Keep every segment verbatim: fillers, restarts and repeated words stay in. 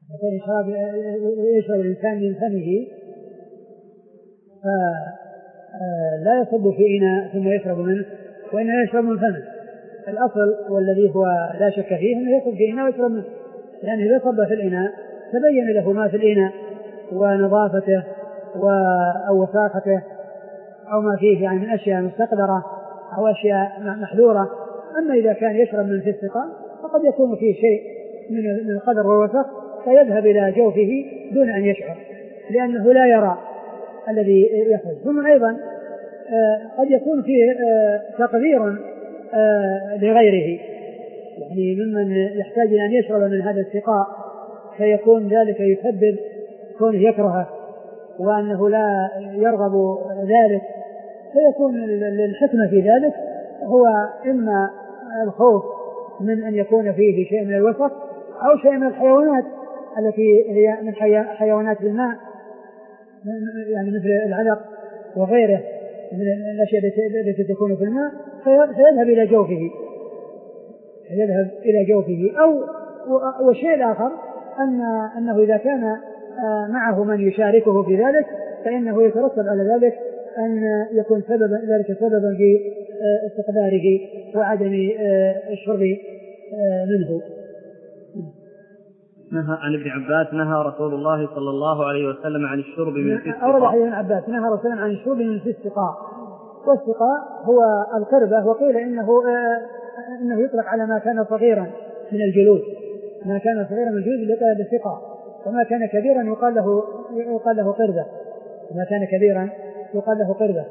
يكون يشرب, يشرب الإنسان من فمه فلا يصب في إناء ثم يشرب منه، وإنما يشرب من فمه. الأصل والذي هو لا شك فيه أنه يصب في إناء ويشرب منه، لأنه إذا صب في الإناء تبين له ما في الإناء ونظافته أو وساخته أو ما فيه يعني من أشياء مستقدرة أو أشياء محذورة. أما إذا كان يشرب من في السقاء فقد يكون فيه شيء من القدر والوسخ فيذهب إلى جوفه دون أن يشعر، لأنه لا يرى الذي يخرج. ثم أيضا قد يكون فيه تقدير لغيره، يعني ممن يحتاج إلى أن يشرب من هذا السقاء فيكون ذلك يسبب كونه يكرهه وأنه لا يرغب ذلك، فيكون الحكمة في ذلك هو إما الخوف من أن يكون فيه شيء من الوسخ أو شيء من الحيوانات التي هي من حيوانات الماء، يعني مثل العلق وغيره من الأشياء التي تكون في الماء فيذهب إلى جوفه يذهب إلى جوفه. أو والشيء الآخر أن أنه إذا كان معه من يشاركه في ذلك فإنه يترتب على ذلك أن يكون سببا ذلك سببا في استقداره وعدم الشرب منه. نهى عن ابن عباس نهى رسول الله صلى الله عليه وسلم عن الشرب من في السقاء. أورد حديث ابن عباس نهى رسول الله عن الشرب من في السقاء، والسقاء هو القربة، وقيل إنه إنه يطلق على ما كان صغيرا من الجلود، ما كان صغيرا من الجلود يقال له سقاء، وما كان كبيرا يقال له يقال له قربة، ما كان كبيرا يقال له قربة.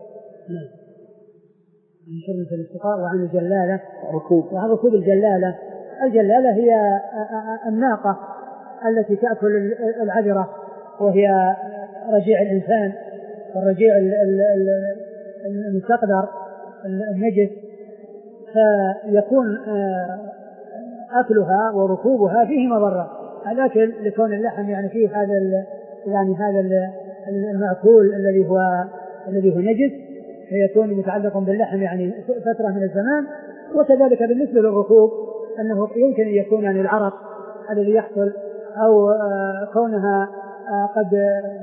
عن شرب في السقاء. وعن الجلالة ركوب. وعن ركوب الجلالة. الجلالة هي الناقة التي تأكل العذرة وهي رجيع الإنسان، والرجيع المستقدر النجس، فيكون أكلها وركوبها فيه مضرة. الأكل لكون اللحم يعني فيه هذا يعني هذا المأكول الذي هو الذي هو نجس فيكون متعلق باللحم يعني فترة من الزمان. وكذلك بالنسبة للركوب أنه يمكن أن يكون يعني العرق الذي يحصل أو كونها قد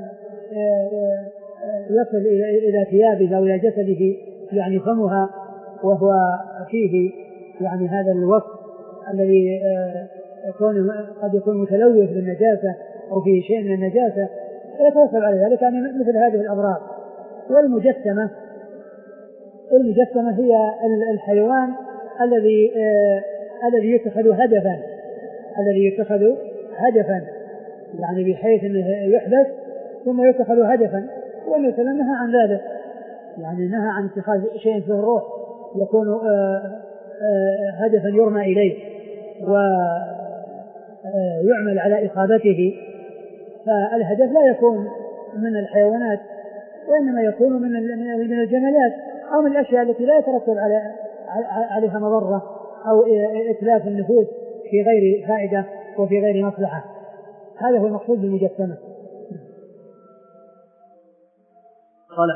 يصل إلى ثيابه أو إلى جسده يعني فمها وهو فيه يعني هذا الوصف الذي قد يكون متلوث بالنجاسة أو فيه شيء من النجاسة فيتوصل على ذلك يعني مثل هذه الأضرار. والمجسمة المجسمة هي الحيوان الذي الذي يتخذ هدفا الذي يتخذ هدفا يعني بحيث أنه يحدث ثم يتخذ هدفا، والنبي صلى الله عليه وسلم نهى عن ذلك، يعني نهى عن اتخاذ شيء فيه الروح يكون هدفا يرمى إليه ويعمل على إصابته. فالهدف لا يكون من الحيوانات وإنما يكون من من الجمالات أو من الأشياء التي لا يترتب على عليها مضرة أو إتلاف النفوس في غير فائدة وفي غير مصلحة. هذا هو المقصود بالمجسمة. قال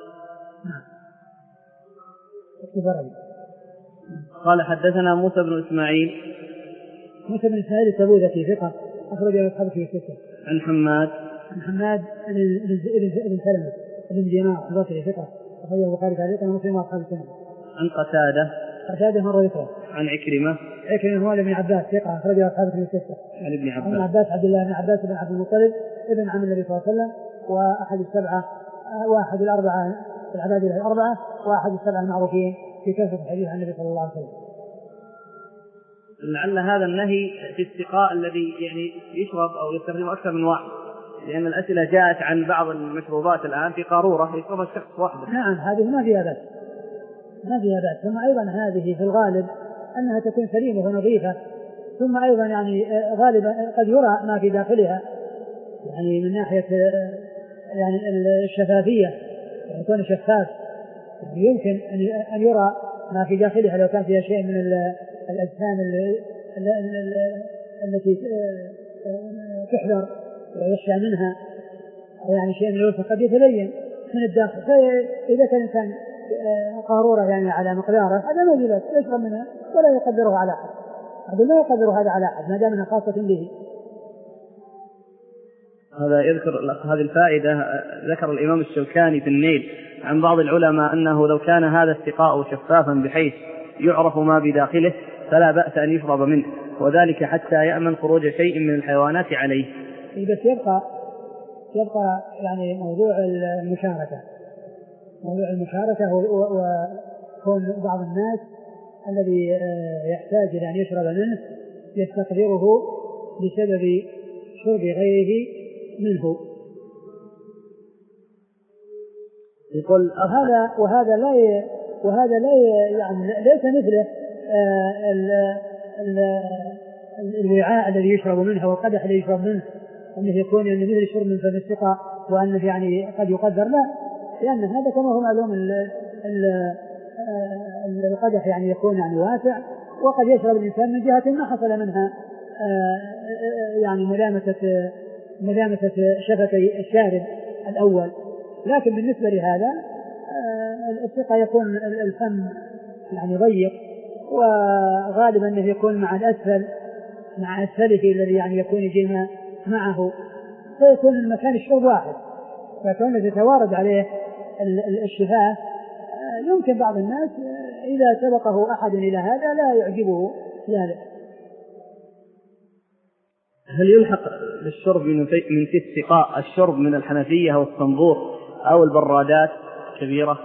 قال حدثنا موسى بن إسماعيل موسى بن إسماعيل التبوذكي ثقة أخرج له أصحابه في الستة. عن حماد عن حماد بن سلمة بن دينار البصري ثقة أخرجه البخاري تعليقا ومسلم وأصحاب السنة. عن قتادة قتادة مرة ذكره. عن عكرمة عكرمة هو ابن عباس ثقة أخرجه أصحابه في الستة. عن ابن عباس عن عباس عبد الله بن عباس بن عبد المطلب ابن عم النبي صلى الله عليه وسلم وأحد السبعة واحد الأربعة العباد الأربعة وأحد السبعة المعروفين في كثرة الحديث عن النبي صلى الله عليه وسلم. لعل هذا النهي في السقاء الذي يعني يشرب أو يستخدمه أكثر من واحد، لأن الأسئلة جاءت عن بعض المشروبات الآن في قارورة يشربها شخص واحد. نعم هذه ما فيها بأس ما فيها بأس. ثم أيضا هذه في الغالب أنها تكون سليمة ونظيفة، ثم أيضا يعني غالبا قد يرى ما في داخلها يعني من ناحية يعني الشفافية يكون شفاف، يمكن أن يرى ما في داخلها لو كان فيها شيء من الأجسام التي تحذر ويخشى منها أو يعني شيء من الوسخ قد يتبين من الداخل. فإذا كان الإنسان قارورة يعني على مقداره هذا ما يجب يشرب منها ولا يقدره على أحد، هذا لا يقدر هذا على أحد ما دام أنها خاصة به. هذا يذكر هذه الفائدة. ذكر الإمام الشوكاني في النيل عن بعض العلماء أنه لو كان هذا السقاء شفافا بحيث يعرف ما بداخله فلا بأس أن يشرب منه، وذلك حتى يأمن خروج شيء من الحيوانات عليه. بس يبقى يبقى يعني موضوع المشاركة موضوع المشاركة وكون بعض الناس الذي يحتاج إلى أن يشرب منه يستقدره بسبب شرب غيره منه. يقول هذا وهذا لا ي... وهذا لا ي... يعني ليس مثله آه ال... ال... الوعاء الذي يشرب منه والقدح الذي يشرب منه أنه يكون يعني مثل الشرب من فم السقاء وأنه يعني قد يقدر، لا، لأن هذا كما هو معلوم ال... ال... القدح يعني يكون يعني واسع، وقد يشرب الإنسان من جهة ما حصل منها آه يعني ملامسة ملامسة شفتي الشارب الأول، لكن بالنسبة لهذا السقاء يكون الفم يعني ضيق، وغالبا أنه يكون مع الأسفل مع أسفله الذي يعني يكون يجينا معه، فيكون المكان الشرب واحد، فكون يتوارد عليه الشفاف يمكن بعض الناس إذا سبقه أحد إلى هذا لا يعجبه ذلك. هل يلحق بالشرب من في السقاء الشرب من الحنفية أو الصنبور أو البرادات كبيرة؟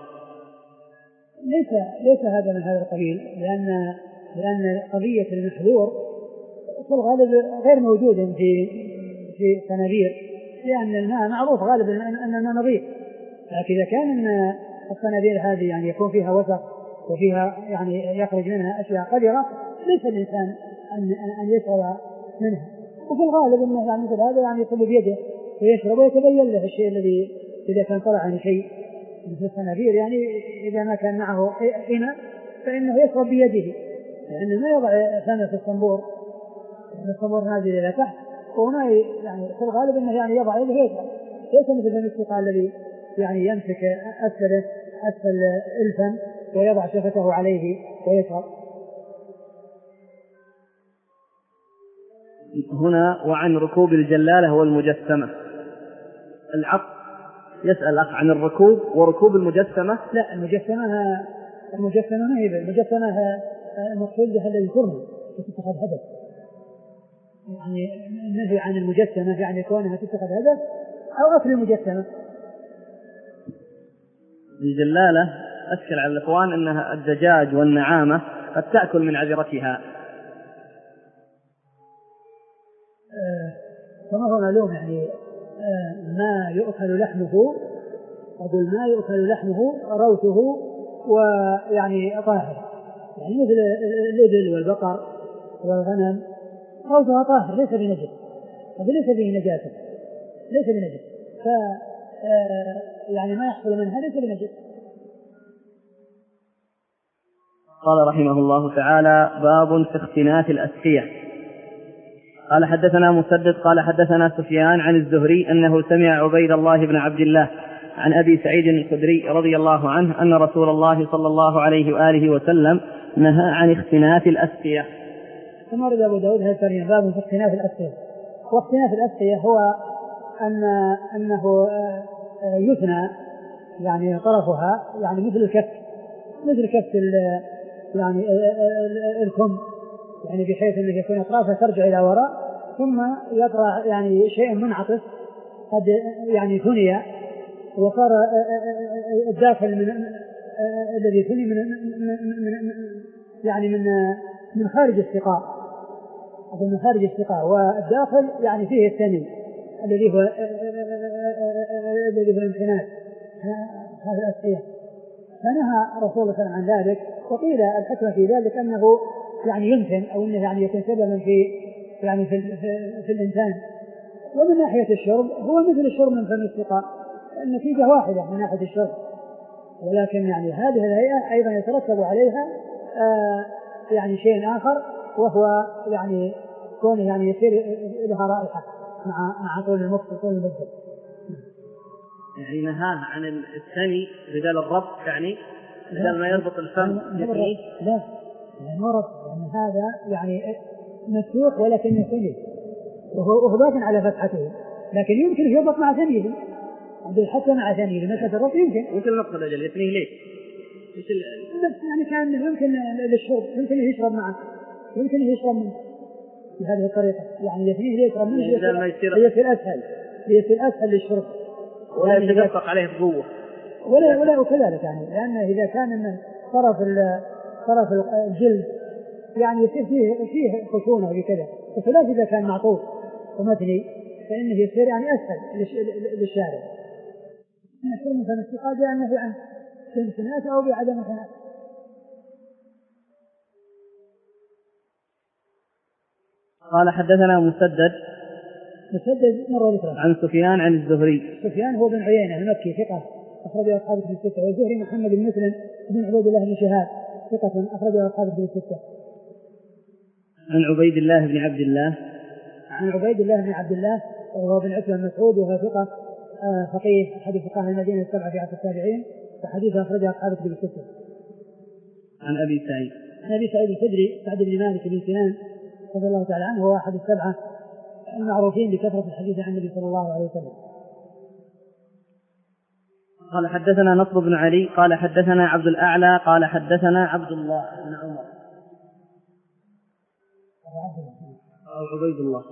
ليس ليس هذا من هذا القبيل، لأن لأن قضية المحذور في الغالب غير موجود في في صنابير، لأن الماء معروف غالبا أن الماء نظيف، لكن إذا كان الصنابير هذه يعني يكون فيها وسخ وفيها يعني يخرج منها أشياء قذرة ليس الإنسان أن أن يشرب منها، وفي الغالب أنه يعني مثل هذا يعني يصب بيده ويشرب ويتبين له الشيء الذي إذا كان طلع عن شيء مثل الصنابير، يعني إذا ما كان معه إناء فإنه يشرب بيده، لأنه ما يضع فمه في الصنبور، يعني الصنبور نازل إلى تحت وما يعني في الغالب أنه يعني يضع يده ويشرب، ليس مثل فم السقاء الذي يعني يمسك أسفل أسفل الفم ويضع شفته عليه ويشرب. هنا وعن ركوب الجلالة والمجسمة العقل، يسأل أخ عن الركوب وركوب المجسمة. لا، المجسمة المجسمة ما هي المجسمة المقصود بها الذي ترمى وتتخذ هدف، يعني النهي عن المجسمة يعني كونها تتخذ هدف أو أكل المجسمة. الجلالة أشكل على الإخوان أنها الدجاج والنعامة قد تأكل من عذرتها. كما هو معلوم يعني ما يؤكل لحمه، أقول ما يؤكل لحمه روثه ويعني طاهر، يعني مثل الإبل والبقر والغنم روثها طاهر ليس بنجس، ليس به نجاسة ليس بنجس، ف يعني ما يحصل منها ليس بنجس. قال رحمه الله تعالى: باب في اختناث الأسقية. قال حدثنا مسدد قال حدثنا سفيان عن الزهري أنه سمع عبيد الله بن عبد الله عن أبي سعيد الخدري رضي الله عنه أن رسول الله صلى الله عليه وآله وسلم نهى عن اختناث الأسقية. ثم رد أبو داود هذا باب في اختناث الأسقية. واختناث الأسقية هو أن أنه يثنى يعني طرفها يعني مثل الكف مثل كف يعني الكم، يعني بحيث أنه يكون أطرافها ترجع إلى وراء ثم يطرح يعني شيء منعطف قد يعني ثني وصار الداخل من الذي ثني من يعني من من خارج السقاء أو من خارج السقاء، والداخل يعني فيه الثني الذي هو الذي هو الانحناء هذا الأسقية. فنهى رسول الله صلى الله عليه وسلم عن ذلك، وقيل الحكمة في ذلك أنه يعني يمكن أو أنه يعني يكون سببا في يعني في, في, في الإنسان. ومن ناحية الشرب هو مثل الشرب من فم السقاء، النتيجة واحدة من ناحية الشرب، ولكن يعني هذه الهيئة أيضا يترتب عليها آه يعني شيء آخر، وهو يعني كونه يعني يصير لها رائحة مع مع طول المكس وطول المدة. يعني نهاه عن الثني بدل الربط، يعني بدل ما يربط الفم يثنيه. لا يعني مرض، يعني هذا يعني مفتوح ولكن يثني وهو وهو باق على فتحته، لكن يمكن يربط مع ثنيه، حتى مع ثنيه مسألة الربط يمكن. وش المقصد أجل يثنيه ليه؟ بس يعني كان يمكن للشرب، يمكن يشرب معه، يمكن يشرب منه بهذه الطريقة، يعني يثنيه ليشرب منه ليصير أسهل، ليصير أسهل للشرب ولا يتدفق عليه بقوة ولا ولا وكذلك يعني، لأن إذا كان من طرف طرف الجلد يعني يصير فيه فيه خشونة وكذا، بخلاف إذا كان معطوف ومثلي فإنه يصير يعني أسهل للشارع. نشر من فم الثقة جاء النهي عن سنسنات أو بعدم سنات. قال حدثنا مسدد مسدد مرة ذكره عن سفيان عن الزهري. سفيان هو بن عيينة المكي ثقة أخرجه أصحاب الكتب الستة، والزهري محمد بن مسلم بن عبيد الله بن شهاب ثقة أخرجه أصحاب الكتب الستة. عن عبيد الله بن عبد الله عن عبيد الله بن عبد الله وهو بن عتبة المسعود وهو ثقة فقيه أحد فقهاء المدينة السبعة في عصر التابعين، وحديثه أخرجه أصحاب الكتب الستة. عن أبي سعيد عن أبي سعيد الخدري سعد بن مالك بن سنان رضي الله تعالى عنه، هو أحد السبعة المعروفين بكثرة الحديث عن النبي صلى الله عليه وسلم. قال حدثنا نصر بن علي قال حدثنا عبد الأعلى قال حدثنا عبد الله بن عمر أو عبيد الله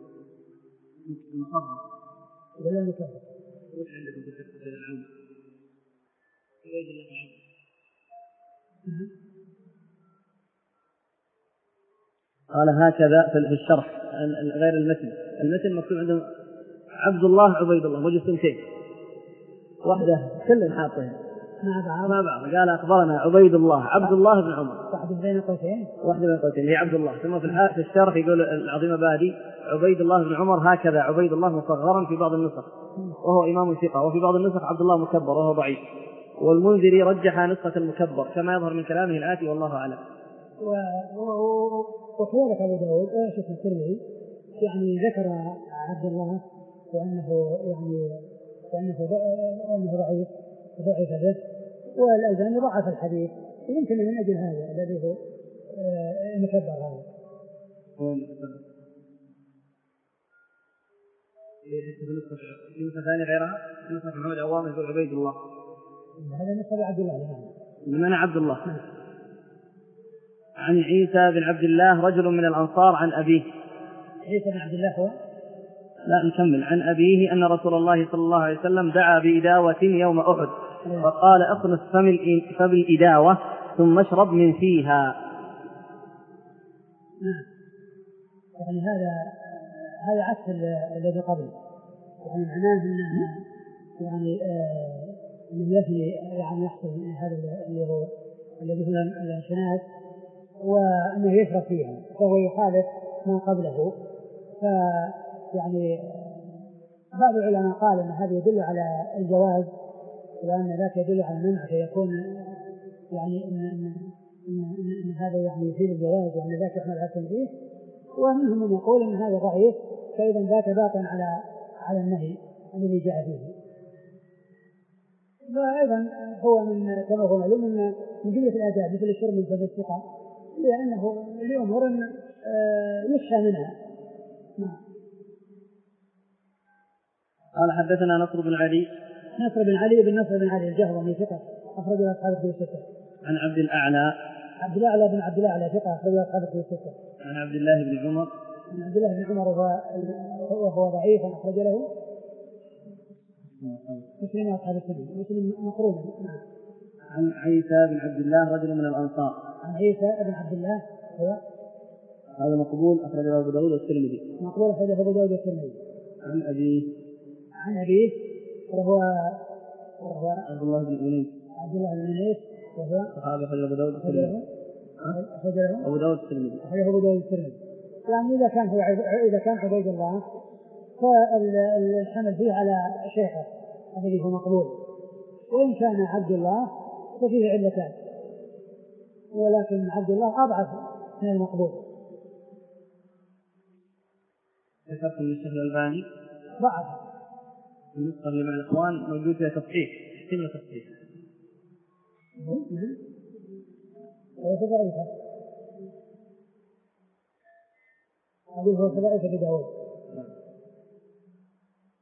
ولا المكبر وش عندكم في التفسير العام؟ عبيد الله بن عمر. قال هكذا في الشرح غير المتن، المتن مكتوب عندهم عبد الله عبيد الله وجه سنتين واحدة كلهم حاطين مع بعض مع بعض. قال أخبرنا عبيد الله عبد الله بن عمر واحدة بين قوسين واحدة بين قوسين هي عبد الله، ثم في الشرح يقول العظيم بادي عبيد الله بن عمر هكذا عبيد الله مصغرا في بعض النسخ وهو إمام ثقة، وفي بعض النسخ عبد الله مكبر وهو ضعيف، والمنذري رجح نسخة المكبر كما يظهر من كلامه الآتي والله أعلم. وكذلك أبو داود شيخ الترمذي يعني ذكر عبد الله وأنه يعني وأنه وأنه ضعيف ضعيف به، والألباني ضعف الحديث، يمكن من أجل هذا الذي هو المكبر هذا. هو في نسخة ثانية غيرها في نسخة محمد عوام يقول عبيد الله، هذا نسخة عبد الله من أنا عبد الله. عن عيسى بن عبد الله رجل من الأنصار عن أبيه. عيسى بن عبد الله هو لا نكمل. عن أبيه أن رسول الله صلى الله عليه وسلم دعا بإداوة يوم أحد فقال اخنس فم الإداوة ثم اشرب من فيها. نعم، يعني هذا هذا عكس الذي قبله، يعني معناه أنه يعني أنه يفني يعني يحصل هذا اللي هو الذي هو الانشناس وأنه يشرب فيها، فهو يخالف ما قبله. فيعني بعض العلماء قال أن هذا يدل على الجواز وأن ذاك يدل على المنع، فيكون يعني إن, إن, إن, إن, إن هذا يعني يفيد الجواز وأن ذاك يحمل على التنزيه، ومنهم من يقول أن هذا ضعيف، فإذا ذاك باق على على النهي الذي جاء فيه. وأيضا هو من كما هو معلوم من جملة الآداب مثل الشرب من فم الثقة، لأنه لأمور يخشى منها. قال حدثنا نصر بن علي نصر بن علي بن نصر بن علي الجهضمي ثقة أخرج له أصحاب الكتب الستة. عن عبد الأعلى عبد الأعلى بن عبد الأعلى ثقة أخرج له أصحاب الكتب الستة. عن عبد الله بن عمر عن عبد الله بن عمر وهو وهو ضعيف أخرج له مسلم وأصحاب السنة مسلم مقرون. عن عيسى بن عبد الله رجل من الأنصار. عن عيسى بن عبد الله هو هذا مقبول أخرجه أبو داود والترمذي. مقبول أخرجه أبو داود والترمذي. عن أبيه عن أبيه وهو وهو عبد الله بن أنيس عبد الله بن أنيس وهو صحابي أخرجه أبو داود والترمذي. أخرجه أبو داود والترمذي. أخرجه أبو داود والترمذي. يعني إذا كان هو إذا كان عبيد الله فالحمل فيه على شيخه الذي هو مقبول، وإن كان عبد الله ففيه علتان، ولكن عبد الله أضعف من المقبول. ذكرت من الشيخ الألباني ضعف النسخة اللي مع الإخوان موجود فيها تصحيح احتمال تصحيح. نعم هو ضعيفة أقول هو ضعيفة بداود.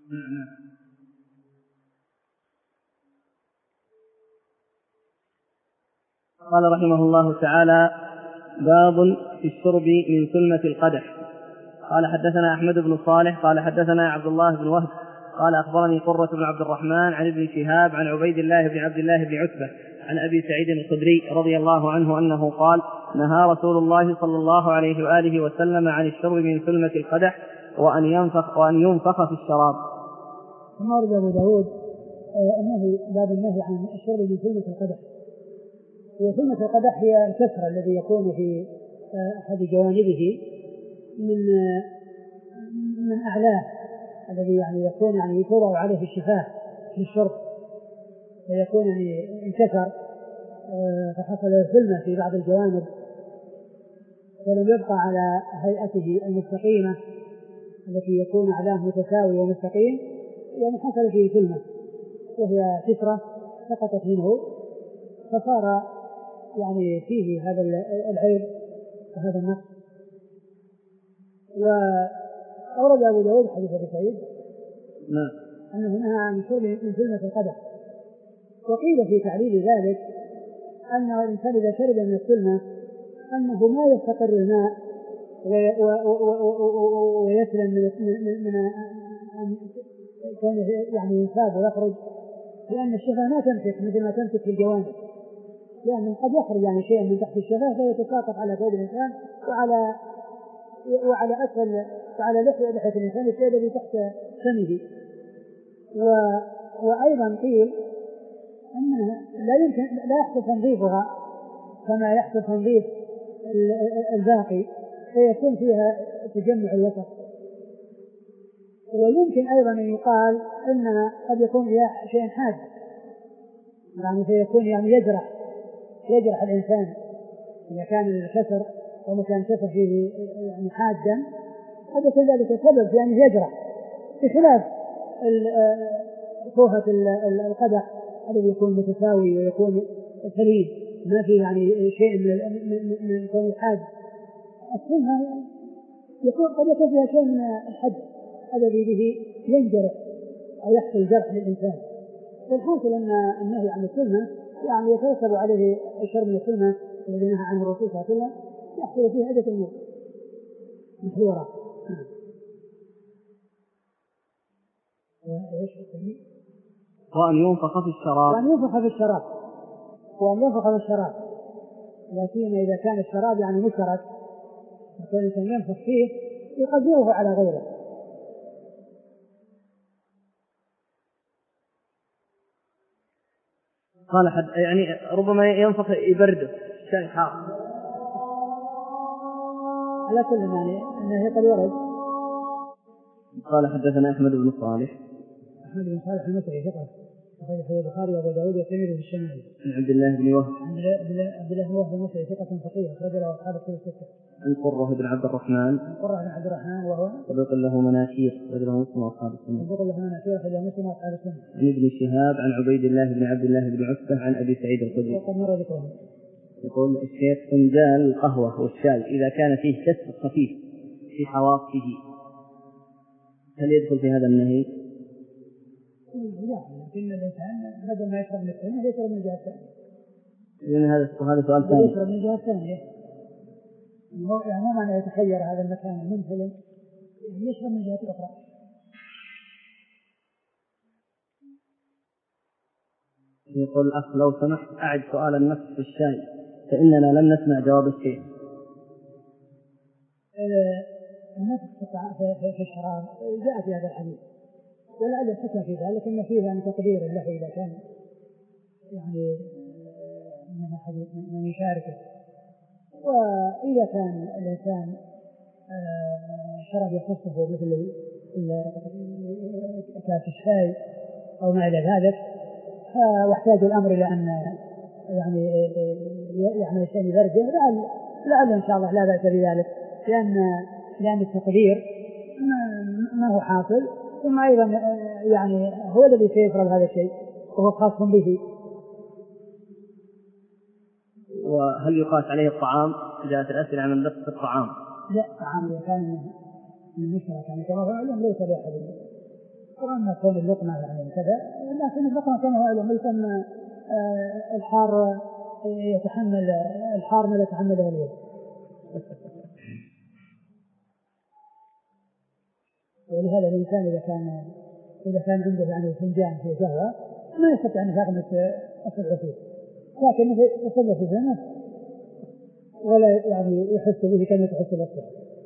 قال رحمه الله تعالى: باب في الشرب من ثلمة القدح. قال حدثنا أحمد بن صالح قال حدثنا عبد الله بن وهب قال أخبرني قرة بن عبد الرحمن عن ابن شهاب عن عبيد الله بن عبد الله بن عتبة عن أبي سعيد الخدري رضي الله عنه أنه قال: نهى رسول الله صلى الله عليه وآله وسلم عن الشرب من ثلمة القدح وأن ينفخ, وأن ينفخ في الشراب. ثم ورد أبو داود النهي باب النهي عن الشرب من ثلمة القدح. وثلمة القدح هي الكسر الذي يكون في أحد جوانبه من من أعلاه، الذي يعني يكون يعني يتوضع عليه الشفاه للشرب، فيكون يعني انكسر فحصل ثلمة في بعض الجوانب ولم يبقى على هيئته المستقيمة التي يكون أعلاه متساوي ومستقيم، يعني حصل فيه ثلمة وهي كسرة سقطت منه فصار يعني فيه هذا العيب وهذا النقص. وأورد أبو داود حديث أبي سعيد أنه نهى عن الشرب من ثلمة القدح. وقيل في تعليل ذلك أن الإنسان إذا شرب من الثلمة أنه ما يستقر الماء ويسلم من من أن يعني ينفاذ ويخرج، لأن الشفاه ما تمسك مثل ما تمسك في الجوانب، لأنه قد يخرج يعني شيء من تحت الشفاه فيتساقط على ثوب الإنسان وعلى وعلى أسفل وعلى لحية الإنسان الشيء الذي تحت فمه. و... وأيضا قيل أنه لا يمكن لا يحصل تنظيفها كما يحصل تنظيف الباقي، فيكون فيها تجمع الوسط. ويمكن أيضا أن يقال أن قد يكون فيها شيء حاد، يعني فيكون يعني يجرح يجرح الإنسان إذا كان الكسر أو مكان كسر فيه يعني حادا، قد يكون ذلك سبب في أنه يجرح، بخلاف فوهة القدح الذي يكون متساوي ويكون سليم ما فيه يعني شيء من من كون الحاد. الثلمة يكون قد يكون فيها شيء من الحد الذي به ينجرح أو يحصل جرح للإنسان. فالحاصل أن النهي عن الثلمة يعني يترتب عليه الشرب من الثلمة الذي نهى عنه الرسول صلى الله عليه وسلم، يحصل فيه عدة أمور محذورة. وأن ينفخ في الشراب وأن ينفخ في الشراب وأن ينفخ في الشراب لا سيما إذا كان الشراب يعني مشترك، يكون الإنسان ينفخ فيه يقدره على غيره. قال حد يعني ربما ينفخ يبرده شيء حار على كل يعني أنه قد ورد. قال حدثنا أحمد بن صالح أحمد بن صالح المصري ثقة أخرج حديث البخاري وأبو داود والترمذي في الشمال. عن عبد الله بن وهب عن عبد الله بن وهب المصري ثقة فقيه أخرج له أصحاب الكتب الستة. عن قرة بن عبد الرحمن عن قرة بن عبد الرحمن وهو صدوق له مناكير أخرج له مسلم وأصحاب السنة. صدوق له مناكير أخرج له مسلم وأصحاب السنة. عن ابن شهاب عن عبيد الله بن عبد الله بن عتبة عن أبي سعيد الخدري. وقد مر ذكرهم. يقول الشيخ: فنجان القهوة والشاي إذا كان فيه كسر خفيف في حواصه هل يدخل في هذا النهي؟ لكن الإنسان بدل ما يشرب من الثانية يشرب من الجهة الثانية. إذن هذا هذا سؤال ثاني. يشرب من الجهة الثانية. يعني مو معنى يتخير هذا المكان المنفلم، يعني يشرب من الجهة الأخرى. يقول الأخ: لو سمحت أعد سؤال النص في الشاي فإننا لم نسمع جواب الشيخ. النفس في الشراب جاء في هذا الحديث ولعل الحكمة في ذلك أن فيه يعني تقدير له إذا كان يعني من حديث من يشاركه. وإذا كان الإنسان شرب يخصه مثل كاس الشاي أو ما إلى ذلك واحتاج الأمر إلى أن يعني يعمل شيء برده، لعل لعل إن شاء الله لا بأس بذلك، لأن لأن التقدير ما هو حاصل، ثم أيضا يعني هو الذي سيفرض هذا الشيء وهو خاص به. وهل يقاس عليه الطعام؟ جاءت الأسئلة عن اللفظ في الطعام. لا، الطعام إذا كان من المشترك يعني كما هو علم ليس لأحد وأما كون اللقمة يعني كذا، لكن اللقمة كما هو علم يسمى الحار يتحمل الحار ما يتحمله اليد. ولهذا الإنسان إذا كان إذا كان عنده يعني فنجان في قهوة ما يستطيع أن يغمس أصبعه فيه، لكن يصب في فمه ولا يعني يحس به كما تحس الأصبع.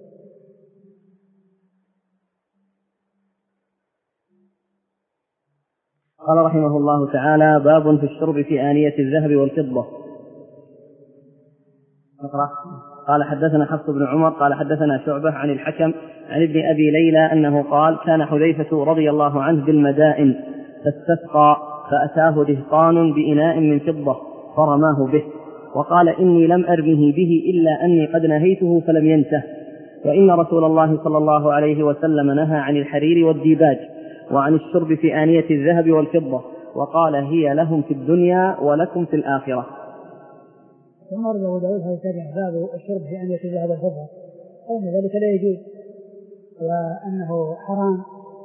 قال رحمه الله تعالى: باب في الشرب في آنية الذهب والفضة. اقرأ. قال حدثنا حفص بن عمر قال حدثنا شعبة عن الحكم عن ابن أبي ليلى أنه قال: كان حذيفة رضي الله عنه بالمدائن فاستسقى فأتاه دهقان بإناء من فضة فرماه به وقال: إني لم أرمه به إلا أني قد نهيته فلم ينته، وإن رسول الله صلى الله عليه وسلم نهى عن الحرير والديباج وعن الشرب في آنية الذهب والفضة، وقال: هي لهم في الدنيا ولكم في الآخرة. ثم ورد أبو داود هذا الترجمة: باب الشرب في آنية الذهب والفضة، فإن ذلك لا يجوز وأنه حرام،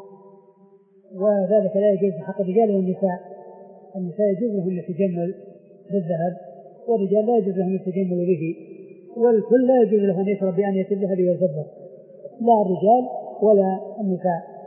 وذلك لا يجوز في حق الرجال والنساء. النساء يجوز لهم التجمل بالذهب، والرجال لا يجوز لهم التجمل به، والكل لا يجوز لهم أن يشرب بآنية الذهب والفضة، لا الرجال ولا النساء.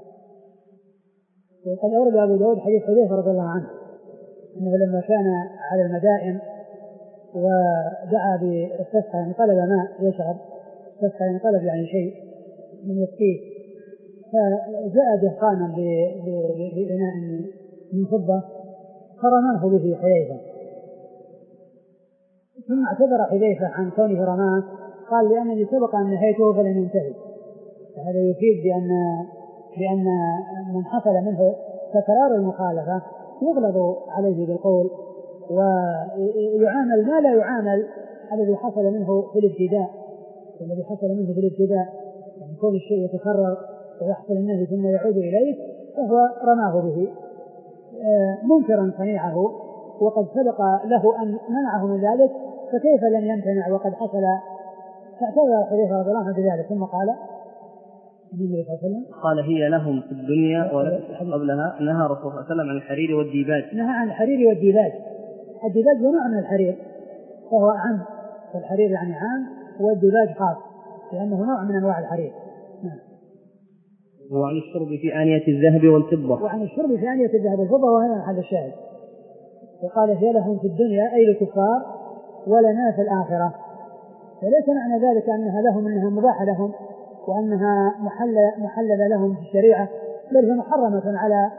وقد أورد أبو داود حديث حذيفة رضي الله عنه أنه لما كان على المدائن ودعا باستسقى يعني طلب ماء يشرب، استسقى يعني طلب يعني شيء من يسقيه، فجاء دهقانا بإناء من فضة فرماه به حذيفة، ثم اعتذر حذيفة عن كونه رماه، قال: لأنني سبق أن نهيته فلم ينتهي. فهذا يفيد بأن بأن من حصل منه تكرار المخالفة يغلب عليه بالقول ويعامل ما لا يعامل الذي حصل منه في الابتداء، والذي حصل منه في الابتداء يعني كل الشيء يتكرر ويحصل النهي ثم يعود إليه فهو رماه به منكرا صنيعه، وقد سبق له أن منعه من ذلك، فكيف لم يمتنع وقد حصل؟ فاعتذر حذيفة رضي الله عنه بذلك، ثم قال النبي صلى الله عليه وسلم: قال: هي لهم في الدنيا قبلها نهى رسول الله صلى الله عليه وسلم عن الحرير والديباج. نهى عن الحرير والديباج. الديباج هو نوع من الحرير فهو عام، فالحرير يعني عام والديباج خاص لأنه نوع من أنواع الحرير. نعم. وعن الشرب في آنية الذهب والفضة. وعن الشرب في آنية الذهب والفضة، وهذا محل الشاهد. وقال: هي لهم في الدنيا أي الكفار ولنا في الآخرة. فليس معنى ذلك أنها لهم أنها مباحة لهم وأنها محل محللة لهم في الشريعة، بل هي محرمة على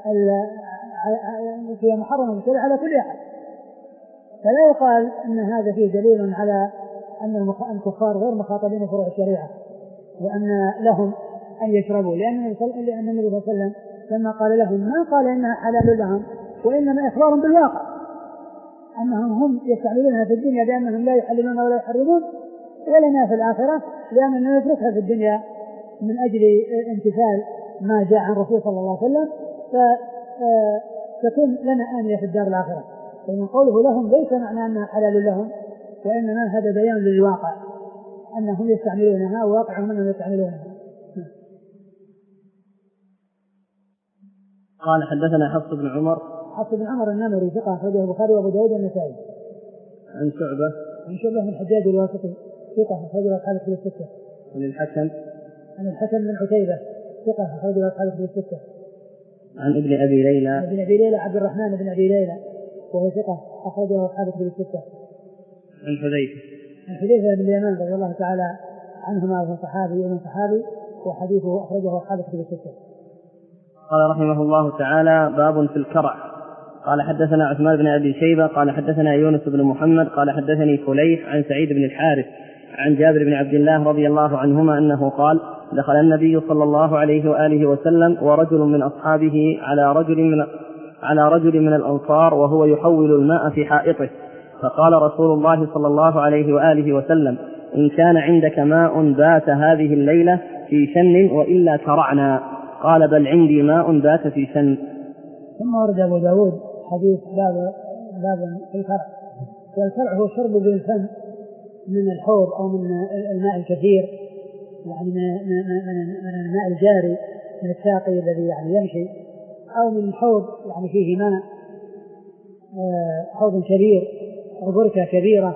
هي محرمة في الشريعة على كل أحد. فلا يقال أن هذا فيه دليل على أن الكفار غير مخاطبين فروع الشريعة وأن لهم أن يشربوا، لأن النبي صلى الله عليه وسلم لما قال لهم ما قال إنها حلال لهم، وإنما إخبار بالواقع أنهم هم يستعملونها في الدنيا بأنهم لا يحللون ولا يحرمون، ولنا في الآخرة لأننا نتركها في الدنيا من أجل امتثال ما جاء عن الرسول صلى الله عليه وسلم، فتكون لنا آنية في الدار الآخرة. فإن قوله لهم ليس معنى أنها حلال لهم، وإنما هذا بيان للواقع أنهم يستعملونها وواقعهم أنهم يستعملونها. قال: حدثنا حفص بن عمر. حفص بن عمر النمري ثقة أخرجه البخاري وأبو داود والنسائي. عن شعبة. عن شعبة من الحجاج الواسطي ثقة أخرجه أصحاب الكتب الستة. عن الحكم. عن الحكم بن عتيبة ثقة أخرجه أصحاب الكتب الستة. عن ابن أبي ليلى. ابن أبي ليلى عبد الرحمن بن أبي ليلى وهو ثقة أخرجه أصحاب الكتب الستة. عن حذيفة. عن حذيفة بن اليمان رضي الله تعالى عنهما وهو صحابي من صحابي وحديثه أخرجه أصحاب الكتب الستة. قال رحمه الله تعالى: باب في الكرع. قال: حدثنا عثمان بن أبي شيبة قال حدثنا يونس بن محمد قال حدثني فليح عن سعيد بن الحارث عن جابر بن عبد الله رضي الله عنهما أنه قال: دخل النبي صلى الله عليه وآله وسلم ورجل من أصحابه على رجل من على رجل من الأنصار وهو يحول الماء في حائطه، فقال رسول الله صلى الله عليه وآله وسلم: إن كان عندك ماء بات هذه الليلة في شن وإلا كرعنا. قال: بل عندي ماء بات في شن. ثم ورد أبو داود حديث باب باب في الكرع. والكرع هو شرب بالفم من الحوض أو من الماء الكثير، يعني من, من, من الماء الجاري من الساقي الذي يعني يمشي، أو من حوض يعني فيه ماء، حوض كبير أو بركة كبيرة.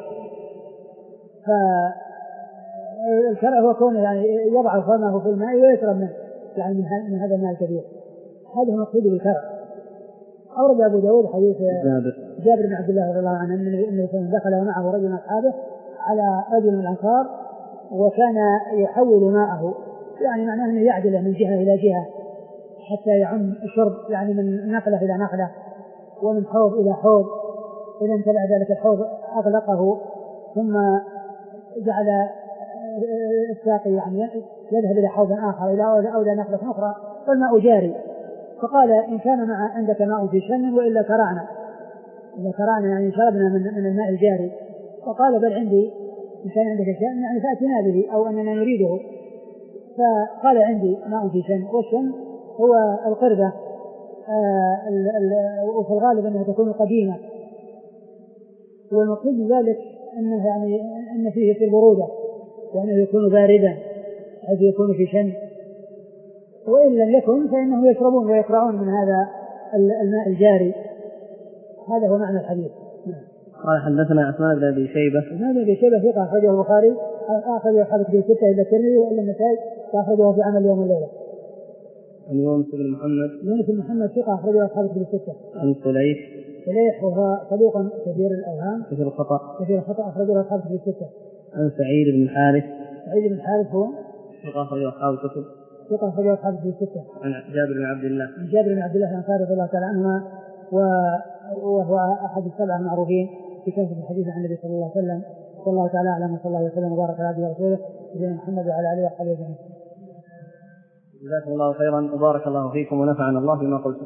فالكرع هو كونه يعني يضع فمه في الماء ويشرب منه يعني من هذا الماء الكبير، هذا هو المقصود بالكرع. أورد أبو داود حديث جابر بن عبد الله رضي الله عنه أنه دخل ومعه رجل من أصحابه على رجل من الأنصار وكان يحول ماءه، يعني معناه أنه يعدله من جهة إلى جهة حتى يعم الشرب، يعني من نقلة إلى نقلة ومن حوض إلى حوض. إذا امتلأ ذلك الحوض أغلقه ثم جعل الساقي يعني يذهب إلى حوض آخر إلى أو إلى نقلة أخرى والماء جاري. فقال إن كان مع عندك ماء في شن وإلا كرعنا، إذا كرعنا يعني شربنا من, من الماء الجاري. فقال بل عندي إن كان عندك شن يعني فأتنا به أو أننا نريده. فقال عندي ماء في شن، والشن هو القربة، آه ال ال وفي الغالب أنها تكون قديمة، والمقصود من ذلك أنه يعني أن فيه في البرودة وأنه يكون باردا حيث يكون في شن، وإن لم يكن فإنهم يشربون ويقرعون من هذا الماء الجاري. هذا هو معنى الحديث. قال حدثنا عثمان بن أبي شيبة. عثمان بن أبي شيبة ثقة أخرجه البخاري، أخرجه أصحاب الكتب الستة إلا الترمذي وإلا النسائي، وأخرجه في عمل يوم الليلة. عن يونس بن محمد. يونس بن محمد ثقة أخرجه أصحاب الكتب الستة. عن سليح. سليح وهو صدوق كثير الأوهام كثير الخطأ. كثير الخطأ أخرجه أصحاب الكتب الستة. عن سعيد بن الحارث. سعيد بن الحارث هو ثقة أخرجه أصحاب الكتب. ثقة أخرجه أصحاب الكتب الستة. عن جابر بن عبد الله. عن جابر بن عبد الله الأنصاري رضي الله تعالى عنهما، وهو أحد السبعة المعروفين في كثرة الحديث عن النبي صلى الله عليه وسلم. صلى الله تعالى أعلم وصلى الله وسلم وبارك على عبده ورسوله سيدنا محمد وعلى آله وصحبه أجمعين. جزاكم الله خيرا وبارك الله فيكم ونفعنا الله بما قلتم.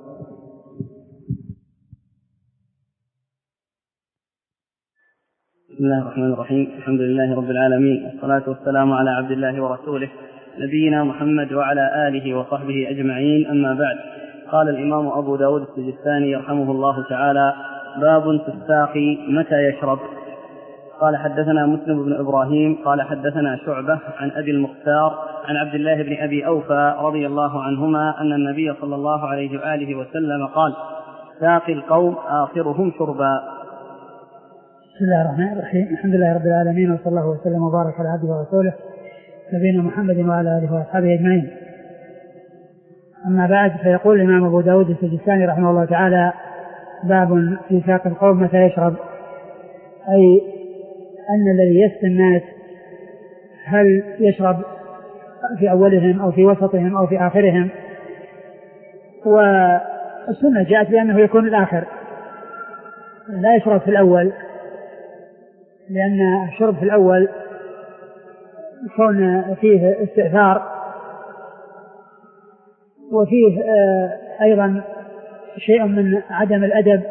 بسم الله الرحمن الرحيم، الحمد لله رب العالمين، والصلاة والسلام على عبد الله ورسوله نبينا محمد وعلى آله وصحبه أجمعين، أما بعد. قال الإمام أبو داود السجستاني رحمه الله تعالى: باب في الساقي متى يشرب. قال حدثنا مسلم بن إبراهيم قال حدثنا شعبة عن أبي المختار عن عبد الله بن أبي أوفى رضي الله عنهما أن النبي صلى الله عليه وآله وسلم قال: ساقي القوم آخرهم شربا. بسم الله الرحمن الرحيم، الحمد لله رب العالمين، وصلى الله وسلم وبارك على عبده ورسوله نبينا محمد وعلى آله وأصحابه أجمعين. أما بعد، فيقول الإمام أبو داود السجستاني رحمه الله تعالى: باب في ساقي القوم متى يشرب، أي أن الذي يسقي الناس هل يشرب في أولهم أو في وسطهم أو في آخرهم. والسنة جاءت بأنه يكون الآخر، لا يشرب في الأول، لأن الشرب في الأول يكون فيه استئثار وفيه أيضا شيء من عدم الأدب.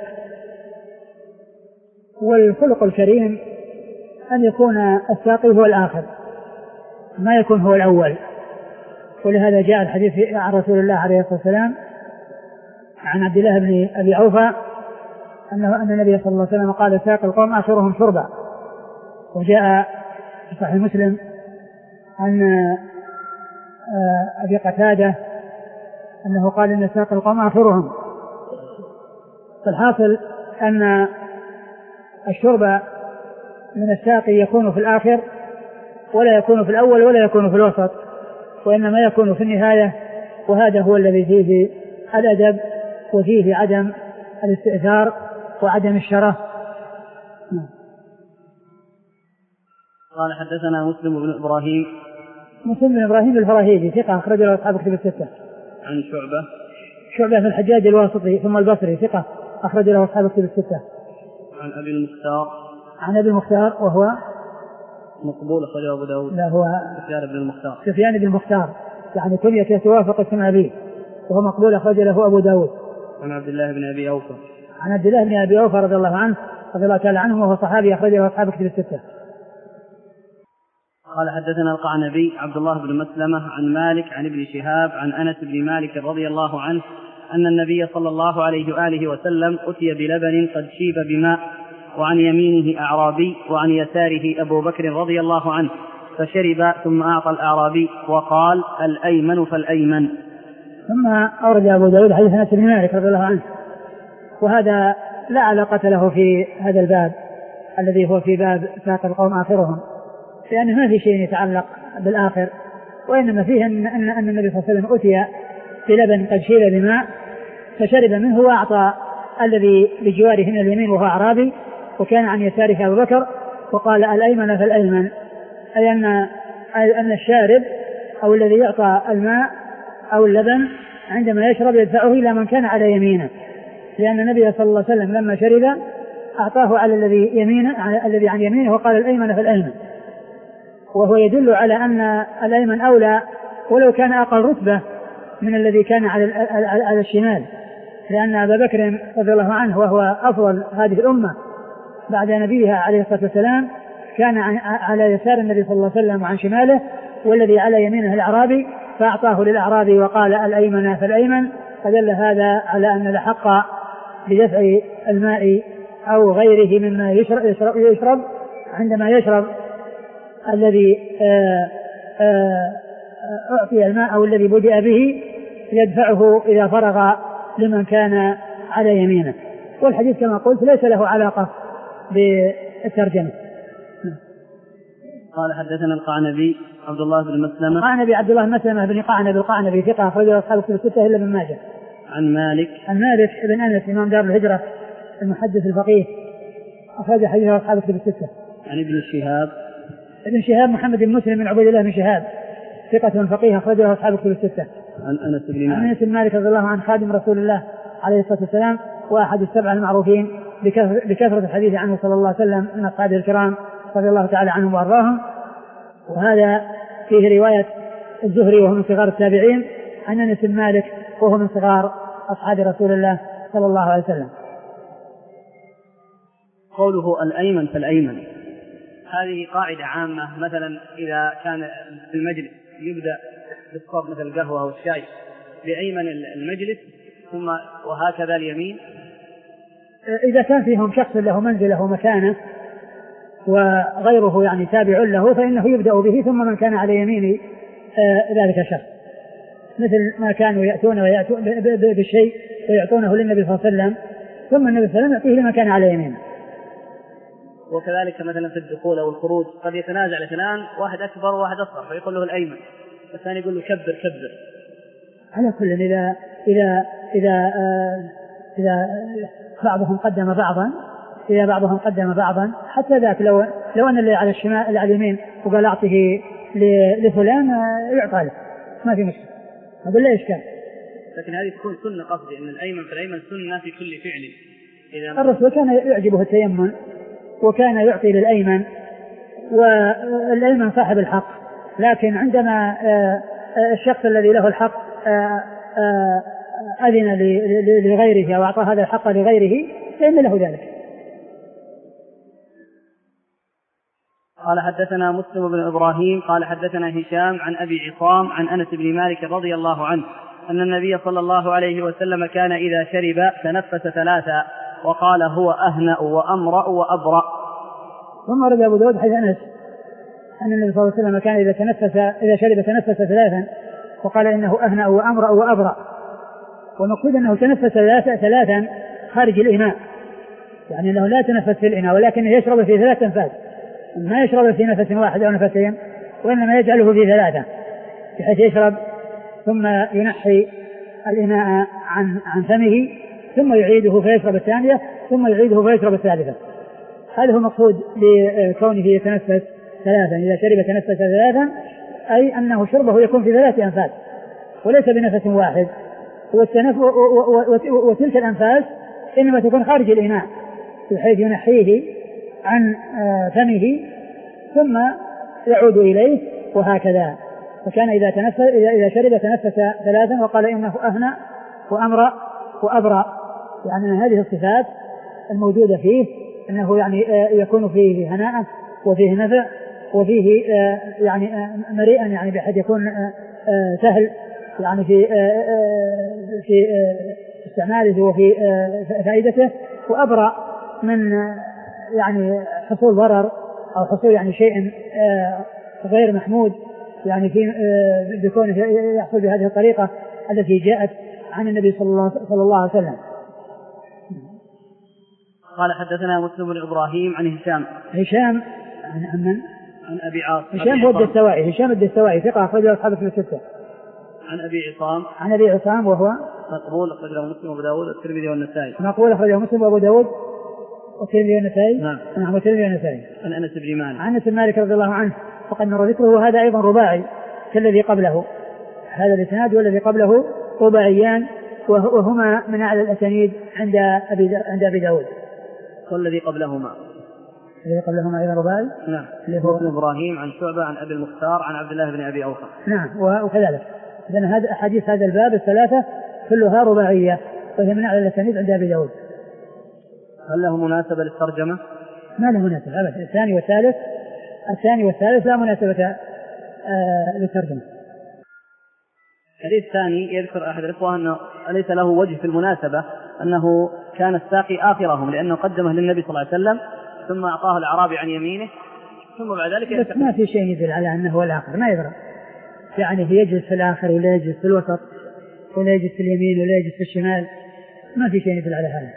والخلق الكريم أن يكون الساقي هو الآخر، ما يكون هو الأول. ولهذا جاء الحديث عن رسول الله عليه الصلاة والسلام عن عبد الله بن أبي أوفى أنه أن النبي صلى الله عليه وسلم قال: ساقي القوم آخرهم شربا. وجاء في صحيح مسلم عن أبي قتادة أنه قال: إن ساقي القوم آخرهم. فالحاصل أن الشرب من الساقي يكون في الآخر، ولا يكون في الأول ولا يكون في الوسط، وإنما يكون في النهاية. وهذا هو الذي فيه الأدب وفيه عدم الاستئثار وعدم الشره. قال حدثنا مسلم بن إبراهيم. مسلم بن إبراهيم الفراهيدي ثقة أخرج له أصحاب الكتب الستة. عن شعبة. شعبة في الحجاج الواسطي ثم البصري ثقة أخرج له أصحاب الكتب الستة. عن أبي المختار. عن أبي المختار وهو مقبول أخرجه أبو داود. لا، هو سفيان بن المختار. سفيان بن المختار، يعني كنية توافق اسم أبيه، وهو مقبول أخرج له أبو داود. عن عبد الله بن أبي أوفى. عن عبد الله بن أبي أوفى رضي الله عنه رضي الله تعالى عنه، وهو صحابي أخرج له أصحاب الكتب الستة. قال حدثنا القعنبي عبد الله بن مسلمة عن مالك عن ابن شهاب عن أنس بن مالك رضي الله عنه أن النبي صلى الله عليه وآله وسلم أتي بلبن قد شيب بماء، وعن يمينه أعرابي وعن يساره أبو بكر رضي الله عنه، فشرب ثم أعطى الأعرابي وقال: الأيمن فالأيمن. ثم أورد أبو داود حديث أنس بن مالك رضي الله عنه، وهذا لا علاقة له في هذا الباب الذي هو في باب ساق القوم آخرهم، لأنه ما في شيء يتعلق بالآخر، وإنما فيه أن, أن, أن النبي صلى الله عليه وسلم أتي بلبن قد شيل بماء فشرب منه وأعطى الذي بجواره من اليمين وهو أعرابي، وكان عن يساره أبو بكر، وقال الأيمن فالأيمن، أي أن, أن الشارب أو الذي يعطى الماء أو اللبن عندما يشرب يدفعه إلى من كان على يمينه، لأن النبي صلى الله عليه وسلم لما شرب أعطاه على الذي يمينه على الذي عن يمينه وقال الأيمن فالأيمن، وهو يدل على أن الأيمن أولى ولو كان أقل رتبة من الذي كان على على الشمال، لأن أبا بكر رضي الله عنه وهو أفضل هذه الأمة بعد نبيها عليه الصلاة والسلام كان على يسار النبي صلى الله عليه وسلم وعن شماله، والذي على يمينه الأعرابي فأعطاه للأعرابي وقال الأيمن فالأيمن، فدل هذا على أن الحق بدفع الماء أو غيره مما يشرب, يشرب, يشرب عندما يشرب الذي أعطي الماء أو الذي بدأ به يدفعه إذا فرغ لمن كان على يمينه. والحديث كما قلت ليس له علاقة بالترجمة. قال حدثنا القعنبي عبد الله بن مسلمة. القعنبي عبد الله بن مسلمة بن قعنبي القعنبي ثقة أخرجه أصحاب الكتب الستة إلا ابن ماجه. عن مالك. عن مالك بن أنس إمام دار الهجرة المحدث الفقيه أخرج حديثه أصحاب الكتب الستة. عن ابن شهاب. ابن شهاب محمد بن مسلم بن عبيد الله بن شهاب ثقة فقيه أخرجه أصحاب الكتب الستة. عن أنس بن مالك. عن أنس بن مالك رضي الله عنه خادم رسول الله عليه الصلاة والسلام وأحد السبعة المعروفين بكثرة الحديث عنه صلى الله عليه وسلم من أصحابه الكرام رضي الله تعالى عنهم وأرضاهم. وهذا فيه رواية الزهري وهو من صغار التابعين عن أنس بن مالك وهو من صغار أصحاب رسول الله صلى الله عليه وسلم. قوله الأيمن فالأيمن هذه قاعدة عامة، مثلا إذا كان المجلس يبدأ بالصب مثل القهوة أو الشاي بأيمن المجلس ثم وهكذا اليمين. إذا كان فيهم شخص له منزله ومكانه وغيره يعني تابع له فإنه يبدأ به ثم من كان على يمين ذلك الشخص، مثل ما كانوا يأتون ويأتون بالشيء ويعطونه للنبي صلى الله عليه وسلم ثم النبي صلى الله عليه وسلم يعطيه لمن كان على يمينه. وكذلك مثلا في الدخول أو الخروج قد يتنازع اثنان، واحد أكبر وواحد أصغر فيقول له الأيمن والثاني يقول له كبر كبر. على كل إذا إذا إذا إذا بعضهم قدم بعضا إذا بعضهم قدم بعضا حتى ذاك لو لو أن اللي على الشمال اللي على اليمين وقال أعطيه لفلان يعطى له ما في مشكلة، هذا لا إشكال. لكن هذه تكون سنة، قصدي أن الأيمن فالأيمن سنة في كل فعل. إذا الرسول كان يعجبه التيمم وكان يعطي للأيمن والأيمن صاحب الحق، لكن عندما الشخص الذي له الحق أذن لغيره أو أعطى هذا الحق لغيره فإن له ذلك. قال حدثنا مسلم بن إبراهيم قال حدثنا هشام عن أبي عصام عن أنس بن مالك رضي الله عنه أن النبي صلى الله عليه وسلم كان إذا شرب تنفس ثلاثا وقال هو أهنأ وأمرأ وأبرأ. ثم رد أبو داود حديث أنس أن النبي صلى الله عليه وسلم كان إذا تنفس إذا شرب تنفس ثلاثا وقال إنه أهنأ وأمرأ وأبرأ، والمقصود أنه تنفس ثلاثا خارج الإناء، يعني أنه لا تنفس في الإناء ولكنه يشرب في ثلاث أنفاس، ما يشرب في نفس واحد أو نفسين وإنما يجعله في ثلاثة بحيث يشرب ثم ينحي الإناء عن عن فمه ثم يعيده فيشرب الثانية ثم يعيده فيشرب الثالثة. هذا هو المقصود بكونه يتنفس ثلاثا، إذا شرب تنفس ثلاثا أي أنه شربه يكون في ثلاث أنفاس وليس بنفس واحد، وتلك الأنفاس إنما تكون خارج الإناء بحيث ينحيه عن فمه ثم يعود إليه وهكذا. فكان إذا تنفس إذا شرب تنفس ثلاثا وقال إنه أهنأ وأمرأ وأبرأ، يعني هذه الصفات الموجودة فيه أنه يعني يكون فيه هناء وفيه نفع وفيه يعني مريئا، يعني بحيث يكون سهل يعني في في استعماله وفي فائدته، وأبرأ من يعني حصول ضرر أو حصول يعني شيء غير محمود يعني في بكونه يحصل بهذه الطريقة التي جاءت عن النبي صلى الله, صلى الله عليه وسلم. قال حدثنا مسلم بن إبراهيم عن هشام هشام عن من؟ عن أبي عاصم هشام هو الدستوائي هشام الدستوائي ثقة أخرجه أصحاب الكتب الستة. عن أبي عصام عن أبي عصام وهو مقبول أخرجه مسلم وأبو داود والترمذي والنسائي. مقبول أخرجه مسلم وأبو داود والترمذي والنسائي. نعم. نعم والترمذي والنسائي. عن أنس بن مالك. عن أنس بن مالك رضي الله عنه وقد مر ذكره. هذا أيضا رباعي كالذي قبله. هذا الإسناد والذي قبله رباعيان وهما من أعلى الأسانيد عند أبي عند أبي داود. والذي قبلهما الذي قبلهما أيضا رباعي. نعم. اللي هو إبراهيم عن شعبة عن أبي المختار عن عبد الله بن أبي أوفى. نعم وكذلك. إذن هذا أحاديث هذا الباب الثلاثة كلها رباعية وهي من أعلى الأسانيد عند أبي داود. هل له مناسبة للترجمة؟ ما له مناسبة أبدا. الثاني والثالث الثاني والثالث لا مناسبة آه للترجمة. الحديث الثاني يذكر أحد الإخوة أنه أليس له وجه في المناسبة أنه كان الساقي آخرهم لأنه قدمه للنبي صلى الله عليه وسلم ثم أعطاه الأعرابي عن يمينه ثم بعد ذلك بس ما في شيء يدل على أنه هو الآخر ما يدرى يعني هي يجلس في الآخر ولا يجلس في الوسط ولا يجلس في اليمين ولا يجلس في الشمال ما في شيء يدل على هذا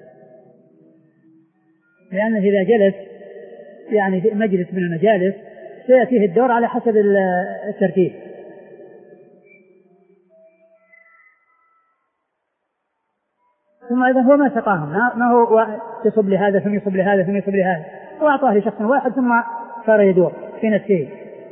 لأنه إذا جلس يعني في مجلس من المجالس سيأتيه الدور على حسب الترتيب. ثم أيضا هو ما سقاهم ما هو يصب لهذا ثم يصب لهذا ثم يصب لهذا هو أعطاه لشخص واحد ثم صار يدور في نفسه.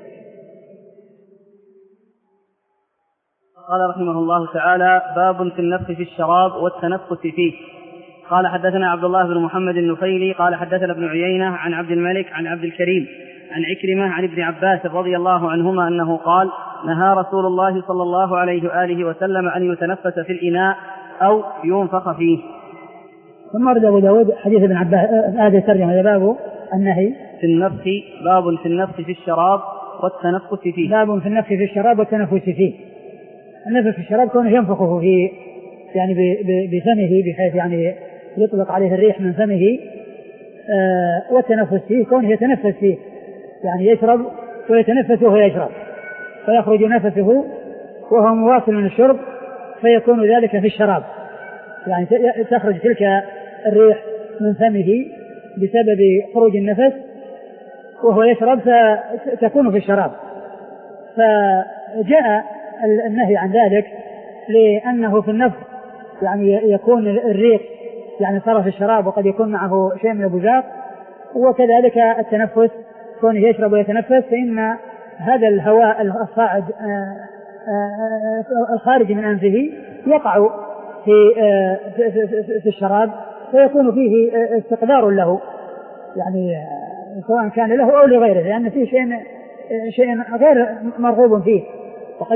قال رحمه الله تعالى باب في النفخ في الشراب والتنفس فيه. قال حدثنا عبد الله بن محمد النفيلي قال حدثنا ابن عيينة عن عبد الملك عن عبد الكريم عن عكرمة عن ابن عباس رضي الله عنهما أنه قال نهى رسول الله صلى الله عليه وآله وسلم أن يتنفس في الإناء أو ينفخ فيه. ثم ورد أبو داود حديث ابن عباس هذا الترجمة باب النهي في النفخ باب في النفخ في الشراب والتنفس فيه. باب في النفخ في الشراب والتنفس فيه. النفخ في الشراب كونه ينفخه في يعني بفمه بحيث يعني يطلق عليه الريح من فمه آه والتنفس فيه كونه يتنفس فيه يعني يشرب ويتنفس وهو يشرب فيخرج نفسه وهو مواصل من الشرب فيكون ذلك في الشراب يعني تخرج تلك الريح من فمه بسبب خروج النفس وهو يشرب فتكون في الشراب. فجاء النهي عن ذلك لأنه في النفخ يعني يكون الريح يعني صار في الشراب وقد يكون معه شيء من البزاق وكذلك التنفس كونه يشرب ويتنفس فإن هذا الهواء الصاعد الخارج من أنفه يقع في في الشراب فيكون فيه استقدار له يعني سواء كان له أو لغيره لأن فيه شيء شيء غير مرغوب فيه وقد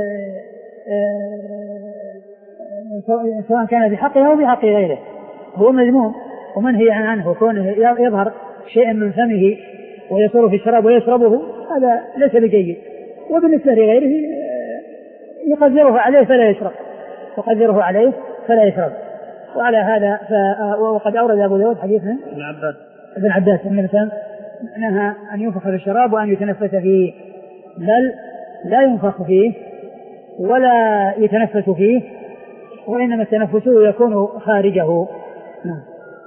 سواء كان بحقه أو بحق غيره هو مذموم ومنهي عنه كونه يظهر شيء من فمه ويصير في الشراب ويشربه هذا ليس بجيد وبالنسبة لغيره يقدره عليه فلا يشرب يقدره عليه فلا يشرب. وعلى هذا وقد أورد أبو داود حديث من ابن عباس ابن عباس أن الإنسان نهى أن ينفخ في الشراب وأن يتنفس فيه بل لا ينفخ فيه ولا يتنفس فيه وإنما التنفس يكون خارجه. نعم.